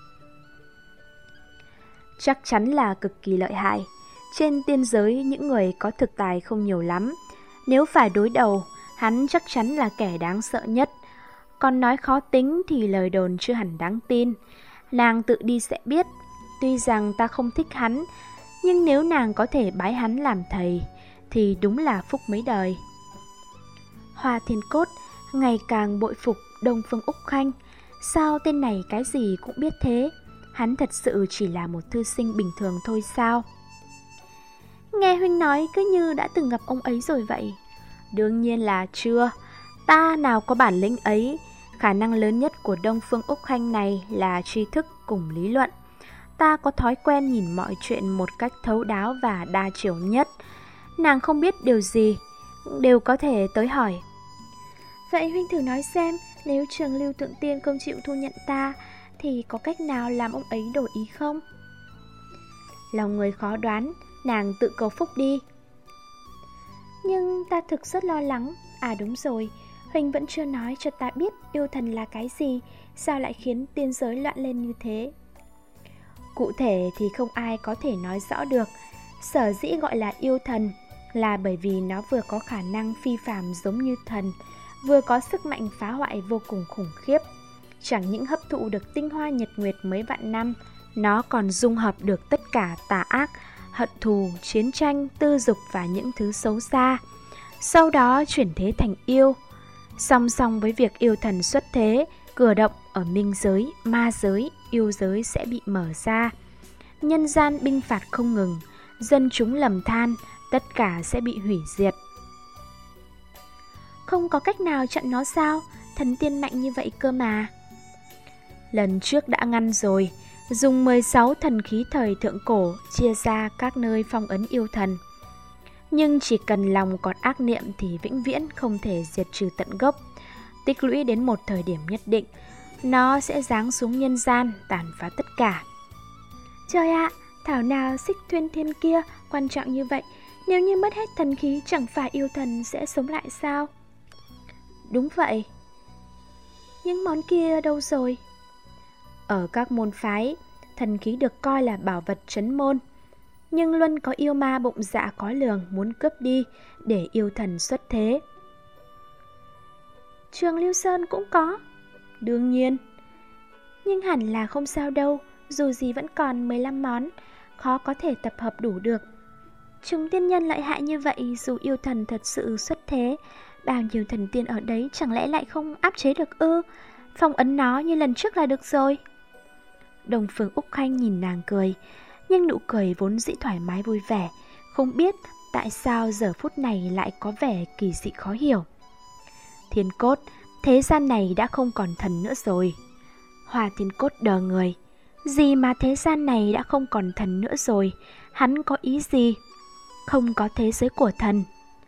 Chắc chắn là cực kỳ lợi hại. Trên tiên giới những người có thực tài không nhiều lắm. Nếu phải đối đầu, hắn chắc chắn là kẻ đáng sợ nhất. Còn nói khó tính thì lời đồn chưa hẳn đáng tin. Nàng tự đi sẽ biết. Tuy rằng ta không thích hắn, nhưng nếu nàng có thể bái hắn làm thầy thì đúng là phúc mấy đời. Hoa Thiên Cốt ngày càng bội phục Đông Phương Úc Khanh. Sao tên này cái gì cũng biết thế? Hắn thật sự chỉ là một thư sinh bình thường thôi sao? Nghe huynh nói cứ như đã từng gặp ông ấy rồi vậy. Đương nhiên là chưa. Ta nào có bản lĩnh ấy. Khả năng lớn nhất của Đông Phương Úc Khanh này là tri thức cùng lý luận. ta có thói quen nhìn mọi chuyện một cách thấu đáo và đa chiều nhất. Nàng không biết điều gì, đều có thể tới hỏi. Vậy huynh thử nói xem, nếu Trường Lưu Thượng Tiên không chịu thu nhận ta, thì có cách nào làm ông ấy đổi ý không? Lòng người khó đoán, nàng tự cầu phúc đi. Nhưng ta thực rất lo lắng. À đúng rồi, huynh vẫn chưa nói cho ta biết yêu thần là cái gì, sao lại khiến tiên giới loạn lên như thế? Cụ thể thì không ai có thể nói rõ được. Sở dĩ gọi là yêu thần là bởi vì nó vừa có khả năng phi phàm giống như thần, vừa có sức mạnh phá hoại vô cùng khủng khiếp. Chẳng những hấp thụ được tinh hoa nhật nguyệt mấy vạn năm, nó còn dung hợp được tất cả tà ác, hận thù, chiến tranh, tư dục và những thứ xấu xa. Sau đó chuyển thế thành yêu. Song song với việc yêu thần xuất thế, cửa động ở minh giới, ma giới, yêu giới sẽ bị mở ra. Nhân gian binh phạt không ngừng, dân chúng lầm than, tất cả sẽ bị hủy diệt. Không có cách nào chặn nó sao? Thần tiên mạnh như vậy cơ mà. Lần trước đã ngăn rồi, dùng 16 thần khí thời thượng cổ chia ra các nơi phong ấn yêu thần. Nhưng chỉ cần lòng còn ác niệm thì vĩnh viễn không thể diệt trừ tận gốc. Tích lũy đến một thời điểm nhất định, nó sẽ giáng xuống nhân gian, tàn phá tất cả. Trời ạ, thảo nào Xích Thuyên Thiên kia quan trọng như vậy. Nếu như mất hết thần khí, chẳng phải yêu thần sẽ sống lại sao? Đúng vậy. Những món kia đâu rồi? Ở các môn phái, thần khí được coi là bảo vật trấn môn. Nhưng luôn có yêu ma bụng dạ khó lường muốn cướp đi để yêu thần xuất thế. Trường Lưu Sơn cũng có. Đương nhiên. Nhưng hẳn là không sao đâu, dù gì vẫn còn 15 món, khó có thể tập hợp đủ được. Chúng tiên nhân lợi hại như vậy, dù yêu thần thật sự xuất thế, bao nhiêu thần tiên ở đấy chẳng lẽ lại không áp chế được ư? Phong ấn nó như lần trước là được rồi. Đồng Phương Úc Khanh nhìn nàng cười, nhưng nụ cười vốn dĩ thoải mái vui vẻ, không biết tại sao giờ phút này lại có vẻ kỳ dị khó hiểu. Thiên Cốt, thế gian này đã không còn thần nữa rồi. Hoa Thiên Cốt đờ người. Gì mà thế gian này đã không còn thần nữa rồi? Hắn có ý gì? Không có thế giới của thần.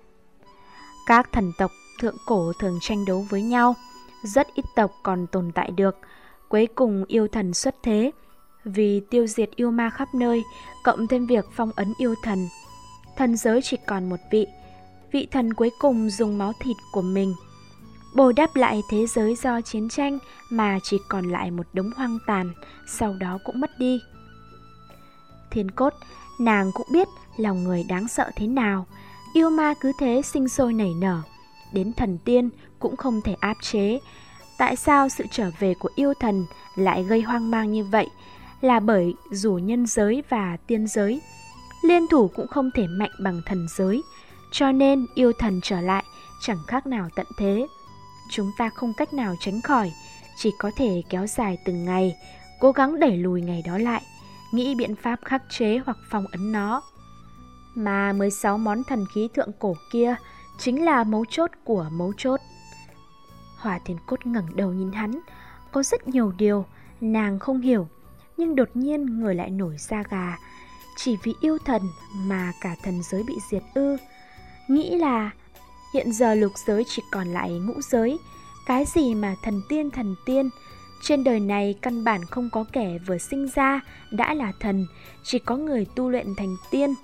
Các thần tộc thượng cổ thường tranh đấu với nhau, rất ít tộc còn tồn tại được. Cuối cùng yêu thần xuất thế, vì tiêu diệt yêu ma khắp nơi, cộng thêm việc phong ấn yêu thần. Thần giới chỉ còn một vị. Vị thần cuối cùng dùng máu thịt của mình bồi đắp lại thế giới do chiến tranh mà chỉ còn lại một đống hoang tàn, sau đó cũng mất đi. Thiên Cốt, nàng cũng biết lòng người đáng sợ thế nào. Yêu ma cứ thế sinh sôi nảy nở, đến thần tiên cũng không thể áp chế. Tại sao sự trở về của yêu thần lại gây hoang mang như vậy? Là bởi dù nhân giới và tiên giới liên thủ cũng không thể mạnh bằng thần giới, cho nên yêu thần trở lại chẳng khác nào tận thế. Chúng ta không cách nào tránh khỏi, chỉ có thể kéo dài từng ngày, cố gắng đẩy lùi ngày đó lại, nghĩ biện pháp khắc chế hoặc phong ấn nó. Mà 16 món thần khí thượng cổ kia chính là mấu chốt của mấu chốt. Hỏa Thiên Cốt ngẩng đầu nhìn hắn, có rất nhiều điều nàng không hiểu, nhưng đột nhiên người lại nổi da gà. Chỉ vì yêu thần mà cả thần giới bị diệt ư? Nghĩ là hiện giờ lục giới chỉ còn lại ngũ giới. Cái gì mà thần tiên, trên đời này căn bản không có kẻ vừa sinh ra đã là thần, chỉ có người tu luyện thành tiên.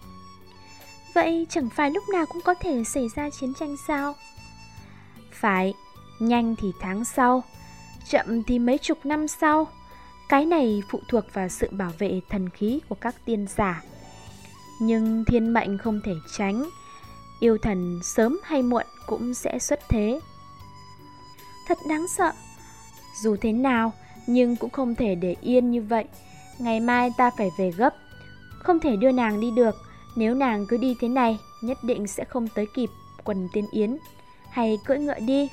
Vậy chẳng phải lúc nào cũng có thể xảy ra chiến tranh sao? Phải, nhanh thì tháng sau, chậm thì mấy chục năm sau. Cái này phụ thuộc vào sự bảo vệ thần khí của các tiên giả. Nhưng thiên mệnh không thể tránh, yêu thần sớm hay muộn cũng sẽ xuất thế. Thật đáng sợ. Dù thế nào, nhưng cũng không thể để yên như vậy. Ngày mai ta phải về gấp, không thể đưa nàng đi được. Nếu nàng cứ đi thế này, nhất định sẽ không tới kịp quần tiên yến. Hay cưỡi ngựa đi.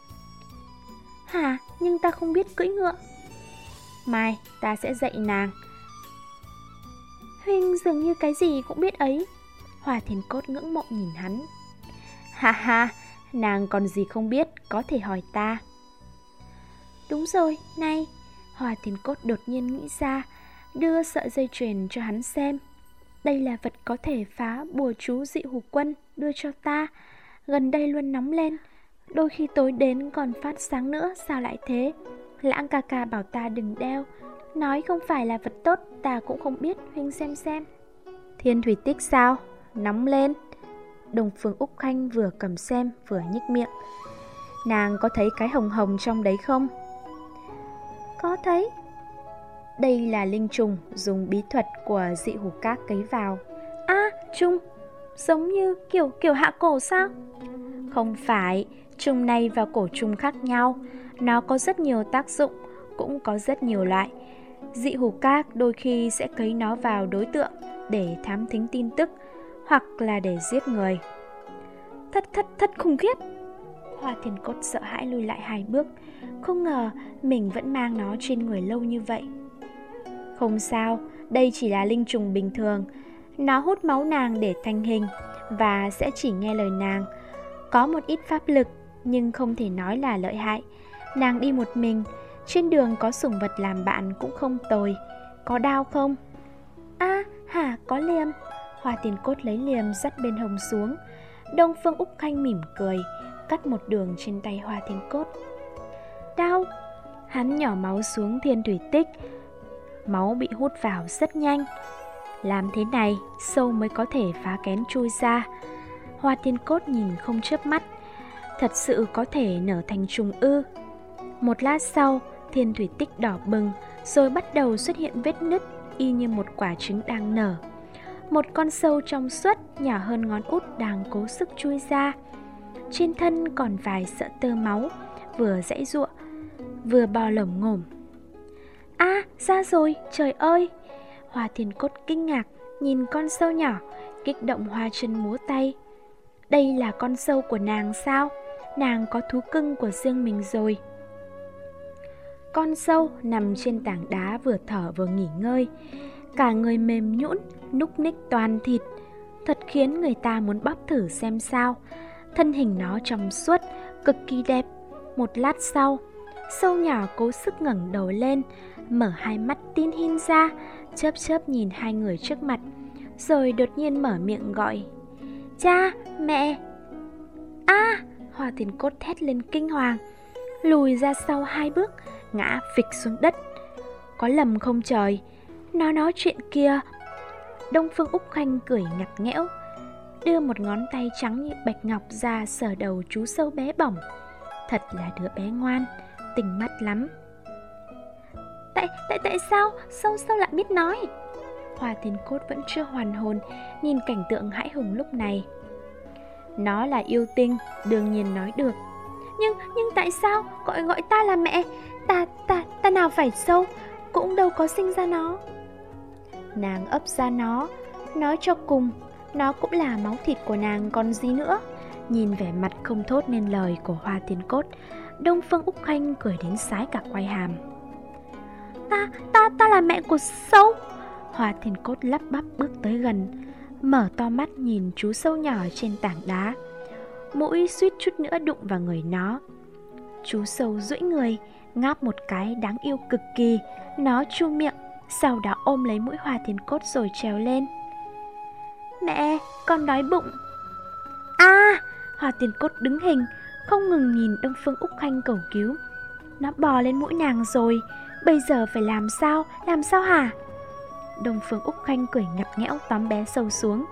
Hả? Nhưng ta không biết cưỡi ngựa. Mai ta sẽ dạy nàng. Huynh dường như cái gì cũng biết ấy. Hỏa Thiên Cốt ngưỡng mộ nhìn hắn. Ha ha, nàng còn gì không biết, có thể hỏi ta. Đúng rồi, này. Hỏa Thiên Cốt đột nhiên nghĩ ra, đưa sợi dây chuyền cho hắn xem. Đây là vật có thể phá bùa chú Dị Hủ Quân đưa cho ta. Gần đây luôn nóng lên, đôi khi tối đến còn phát sáng nữa, sao lại thế? Lãng ca ca bảo ta đừng đeo, nói không phải là vật tốt, ta cũng không biết, huynh xem. Thiên thủy tích sao? Nóng lên. Đông Phương Úc Khanh vừa cầm xem vừa nhếch miệng. Nàng có thấy cái hồng hồng trong đấy không? Có thấy. Đây là linh trùng dùng bí thuật của Dị Hủ Các cấy vào. Trùng, giống như kiểu hạ cổ sao? Không phải, trùng này và cổ trùng khác nhau. Nó có rất nhiều tác dụng, cũng có rất nhiều loại. Dị Hủ Các đôi khi sẽ cấy nó vào đối tượng để thám thính tin tức, hoặc là để giết người. Thật khủng khiếp. Hoa Thiên Cốt sợ hãi lùi lại 2 bước. Không ngờ mình vẫn mang nó trên người lâu như vậy. Không sao, đây chỉ là linh trùng bình thường. Nó hút máu nàng để thành hình và sẽ chỉ nghe lời nàng. Có một ít pháp lực, nhưng không thể nói là lợi hại. Nàng đi một mình, trên đường có sủng vật làm bạn cũng không tồi. Có đao không? Có liềm. Hoa Thiên Cốt lấy liềm dắt bên hông xuống. Đông Phương Úc Khanh mỉm cười, cắt một đường trên tay Hoa Thiên Cốt. Đau. Hắn nhỏ máu xuống thiên thủy tích. Máu bị hút vào rất nhanh. Làm thế này, sâu mới có thể phá kén chui ra. Hoa Thiên Cốt nhìn không chớp mắt. Thật sự có thể nở thành trùng ư? Một lát sau, thiên thủy tích đỏ bừng, rồi bắt đầu xuất hiện vết nứt, y như một quả trứng đang nở. Một con sâu trong suốt, nhỏ hơn ngón út đang cố sức chui ra. Trên thân còn vài sợi tơ máu, vừa giãy giụa, vừa bò lổm ngổm. Ra rồi, trời ơi! Hoa Thiên Cốt kinh ngạc, nhìn con sâu nhỏ, kích động hoa chân múa tay. Đây là con sâu của nàng sao? Nàng có thú cưng của riêng mình rồi. Con sâu nằm trên tảng đá vừa thở vừa nghỉ ngơi. Cả người mềm nhũn, núc ních toàn thịt, thật khiến người ta muốn bóp thử xem sao. Thân hình nó trong suốt, cực kỳ đẹp. Một lát sau, sâu nhỏ cố sức ngẩng đầu lên, mở hai mắt tin hin ra, chớp nhìn hai người trước mặt, rồi đột nhiên mở miệng gọi. Cha, mẹ! Hoa Thiên Cốt thét lên kinh hoàng, lùi ra sau 2 bước, ngã phịch xuống đất. Có lầm không trời? Nó nói chuyện kia. Đông Phương Úc Khanh cười ngặt nghẽo, đưa một ngón tay trắng như bạch ngọc ra sờ đầu chú sâu bé bỏng. Thật là đứa bé ngoan, tinh mắt lắm. Tại sao sâu lại biết nói? Hoa Thiên Cốt vẫn chưa hoàn hồn, nhìn cảnh tượng hãi hùng lúc này. Nó là yêu tinh, đương nhiên nói được. Nhưng tại sao gọi ta là mẹ? Ta nào phải sâu, cũng đâu có sinh ra nó. Nàng ấp ra nó, nói cho cùng, nó cũng là máu thịt của nàng còn gì nữa. Nhìn vẻ mặt không thốt nên lời của Hoa Thiên Cốt, Đông Phương Úc Khanh cười đến sái cả quai hàm. Ta là mẹ của sâu. Hoa Thiên Cốt lắp bắp bước tới gần, mở to mắt nhìn chú sâu nhỏ trên tảng đá. Mũi suýt chút nữa đụng vào người nó. Chú sâu duỗi người, ngáp một cái đáng yêu cực kỳ. Nó chu miệng, sau đó ôm lấy mũi Hoa Thiên Cốt rồi trèo lên. Mẹ, con đói bụng. Hoa Thiên Cốt đứng hình, không ngừng nhìn Đông Phương Úc Khanh cầu cứu. Nó bò lên mũi nàng rồi, bây giờ phải làm sao hả? Đông Phương Úc Khanh cười ngặt nghẽo tóm bé sâu xuống.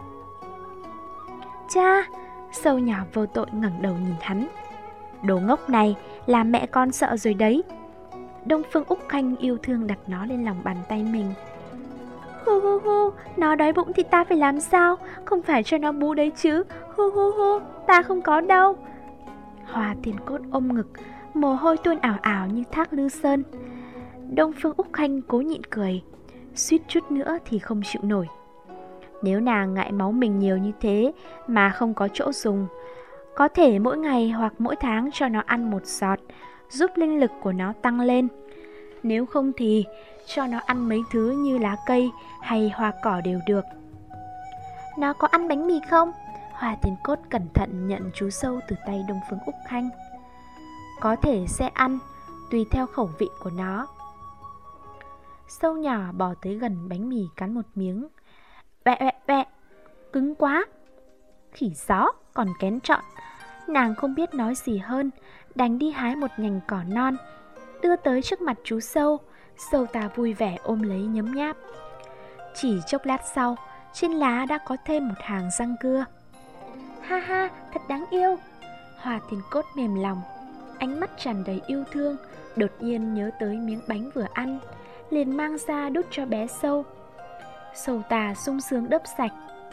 Cha! Sâu nhỏ vô tội ngẩng đầu nhìn hắn. Đồ ngốc này, làm mẹ con sợ rồi đấy. Đông Phương Úc Khanh yêu thương đặt nó lên lòng bàn tay mình. Hu, nó đói bụng thì ta phải làm sao? Không phải cho nó bú đấy chứ. Hu, ta không có đâu. Hoa Thiên Cốt ôm ngực, mồ hôi tuôn ảo ảo như thác Lư Sơn. Đông Phương Úc Khanh cố nhịn cười, suýt chút nữa thì không chịu nổi. Nếu nàng ngại máu mình nhiều như thế mà không có chỗ dùng, có thể mỗi ngày hoặc mỗi tháng cho nó ăn một giọt, giúp linh lực của nó tăng lên. Nếu không thì cho nó ăn mấy thứ như lá cây hay hoa cỏ đều được. Nó có ăn bánh mì không? Hoa Thiên Cốt cẩn thận nhận chú sâu từ tay Đông Phương Úc Khanh. Có thể sẽ ăn, tùy theo khẩu vị của nó. Sâu nhỏ bò tới gần bánh mì cắn một miếng. Bẹ bẹ bẹ, cứng quá. Khỉ gió còn kén chọn. Nàng không biết nói gì hơn, đành đi hái một nhành cỏ non, đưa tới trước mặt chú sâu. Sâu ta vui vẻ ôm lấy nhấm nháp. Chỉ chốc lát sau, trên lá đã có thêm một hàng răng cưa. Ha ha, thật đáng yêu. Hoa Thiên Cốt mềm lòng, ánh mắt tràn đầy yêu thương. Đột nhiên nhớ tới miếng bánh vừa ăn, liền mang ra đút cho bé sâu. Sâu ta sung sướng đớp sạch.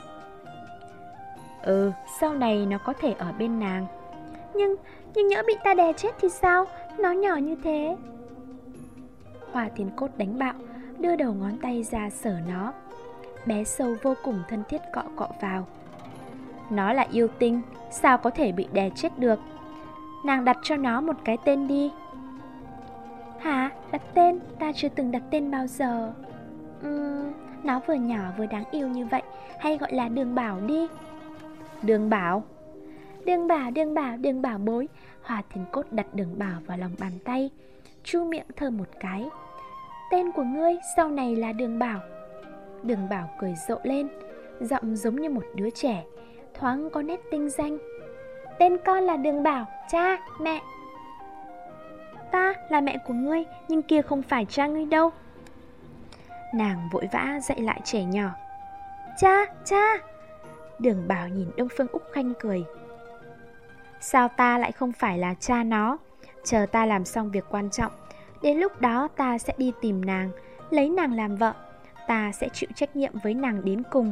Sau này nó có thể ở bên nàng. Nhưng nhỡ bị ta đè chết thì sao? Nó nhỏ như thế. Hoa Thiên Cốt đánh bạo, đưa đầu ngón tay ra sờ nó. Bé sâu vô cùng thân thiết cọ cọ vào. Nó là yêu tinh, sao có thể bị đè chết được? Nàng đặt cho nó một cái tên đi. Hả? Đặt tên? Ta chưa từng đặt tên bao giờ. Nó vừa nhỏ vừa đáng yêu như vậy, hay gọi là Đường Bảo đi. Đường Bảo? Đường Bảo bối. Hoa Thiên Cốt đặt Đường Bảo vào lòng bàn tay, chu miệng thơm một cái. Tên của ngươi sau này là Đường Bảo. Đường Bảo cười rộ lên, giọng giống như một đứa trẻ, thoáng có nét tinh danh. Tên con là Đường Bảo, cha, mẹ. Ta là mẹ của ngươi, nhưng kia không phải cha ngươi đâu. Nàng vội vã dạy lại trẻ nhỏ. Cha. Đường Bảo nhìn Đông Phương Úc Khanh cười. Sao ta lại không phải là cha nó? Chờ ta làm xong việc quan trọng, đến lúc đó ta sẽ đi tìm nàng, lấy nàng làm vợ. Ta sẽ chịu trách nhiệm với nàng đến cùng.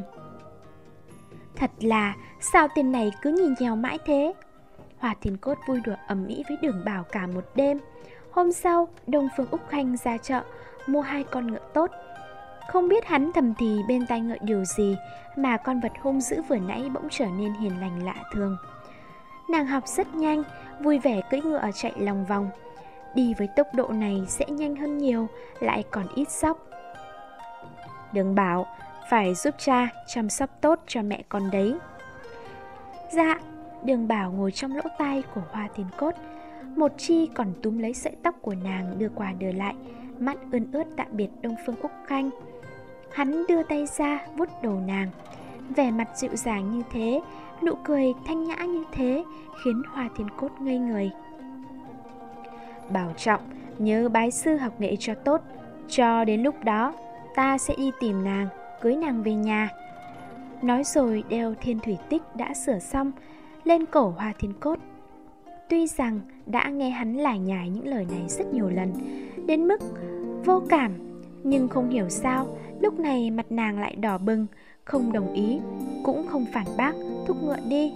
Thật là, sao tên này cứ nhìn nhèo mãi thế? Hoa Thiên Cốt vui đùa ầm ĩ với Đường Bảo cả một đêm. Hôm sau, Đông Phương Úc Khanh ra chợ mua 2 con ngựa tốt. Không biết hắn thầm thì bên tai ngựa điều gì mà con vật hung dữ vừa nãy bỗng trở nên hiền lành lạ thường. Nàng học rất nhanh, vui vẻ cưỡi ngựa chạy lòng vòng. Đi với tốc độ này sẽ nhanh hơn nhiều, lại còn ít sóc. Đường Bảo, phải giúp cha chăm sóc tốt cho mẹ con đấy. Dạ. Đường Bảo ngồi trong lỗ tai của Hoa Thiên Cốt, một chi còn túm lấy sợi tóc của nàng đưa qua đưa lại, mắt ươn ướt tạm biệt Đông Phương Úc Khanh. Hắn đưa tay ra vuốt đầu nàng, vẻ mặt dịu dàng như thế, nụ cười thanh nhã như thế, khiến Hoa Thiên Cốt ngây người. Bảo trọng, nhớ bái sư học nghệ cho tốt, cho đến lúc đó ta sẽ đi tìm nàng, cưới nàng về nhà. Nói rồi đeo thiên thủy tích đã sửa xong lên cổ Hoa Thiên Cốt. Tuy rằng đã nghe hắn lải nhải những lời này rất nhiều lần, đến mức vô cảm, nhưng không hiểu sao lúc này mặt nàng lại đỏ bừng, không đồng ý, cũng không phản bác, thúc ngựa đi.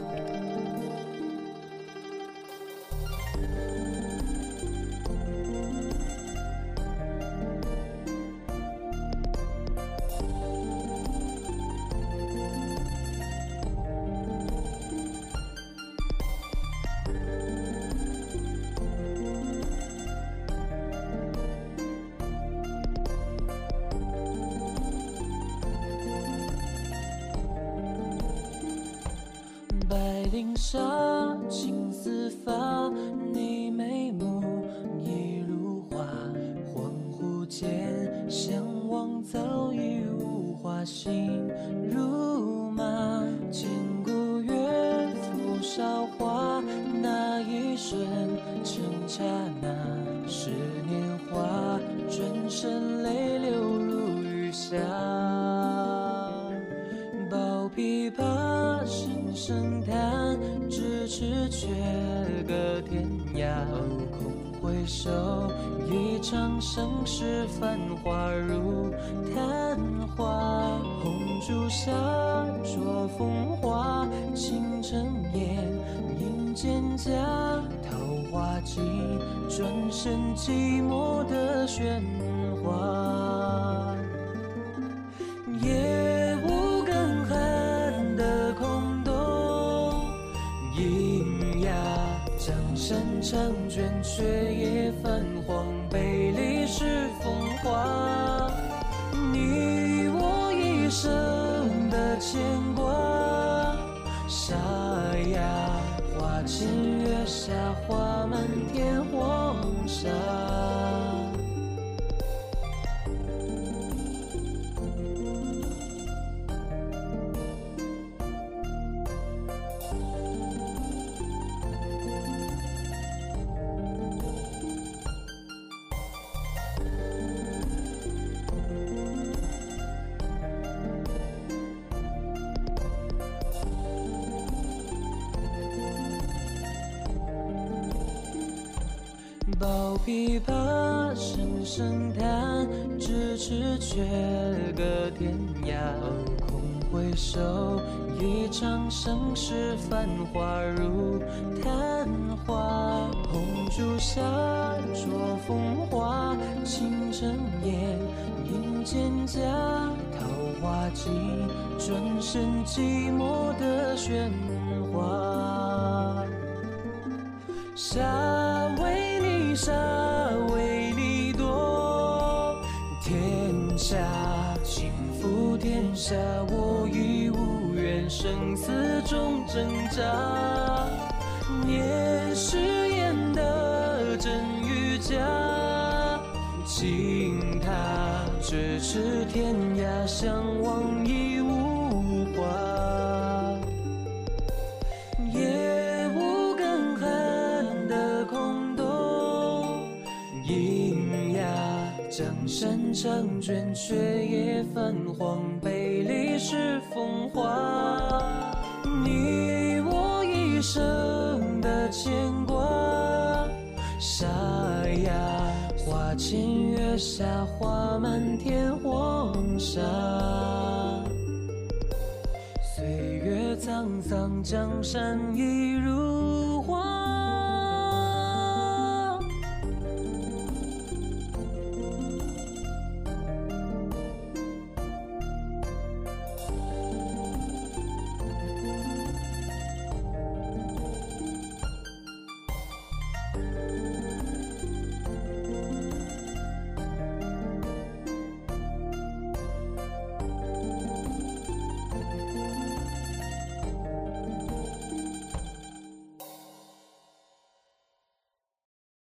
林沙青丝发，你眉目一如画。恍惚间相望，早已无话，心如麻。千古月浮韶华，那一瞬成刹那。是年华，转身泪流如雨下。抱琵琶声声弹，咫尺却隔天涯。空回首，一场盛世繁华如昙花。红烛下，灼风华，倾城烟，映蒹葭。桃花尽，转身寂寞的喧哗。夜无更寒的空洞，喑哑江山长卷，却也泛黄，背离是风华。你我一生的牵挂，沙哑花前月下，花满天黄沙。 抱琵琶声声弹，咫尺却隔天涯。空回首，一场盛世，繁华如昙花。红烛下，灼风华，倾城夜，饮蒹葭。桃花尽，转身寂寞的喧哗。沙为你，沙为你夺，天下倾覆天下，我已无缘生死中挣扎。念誓言的真与假，情他咫尺天涯，相望已无话。夜无更寒的空洞，喑哑江山长卷，却也泛黄，背离是风华。你我一生的牵挂，沙哑花前月下，花满天黄沙。岁月沧桑，江山一如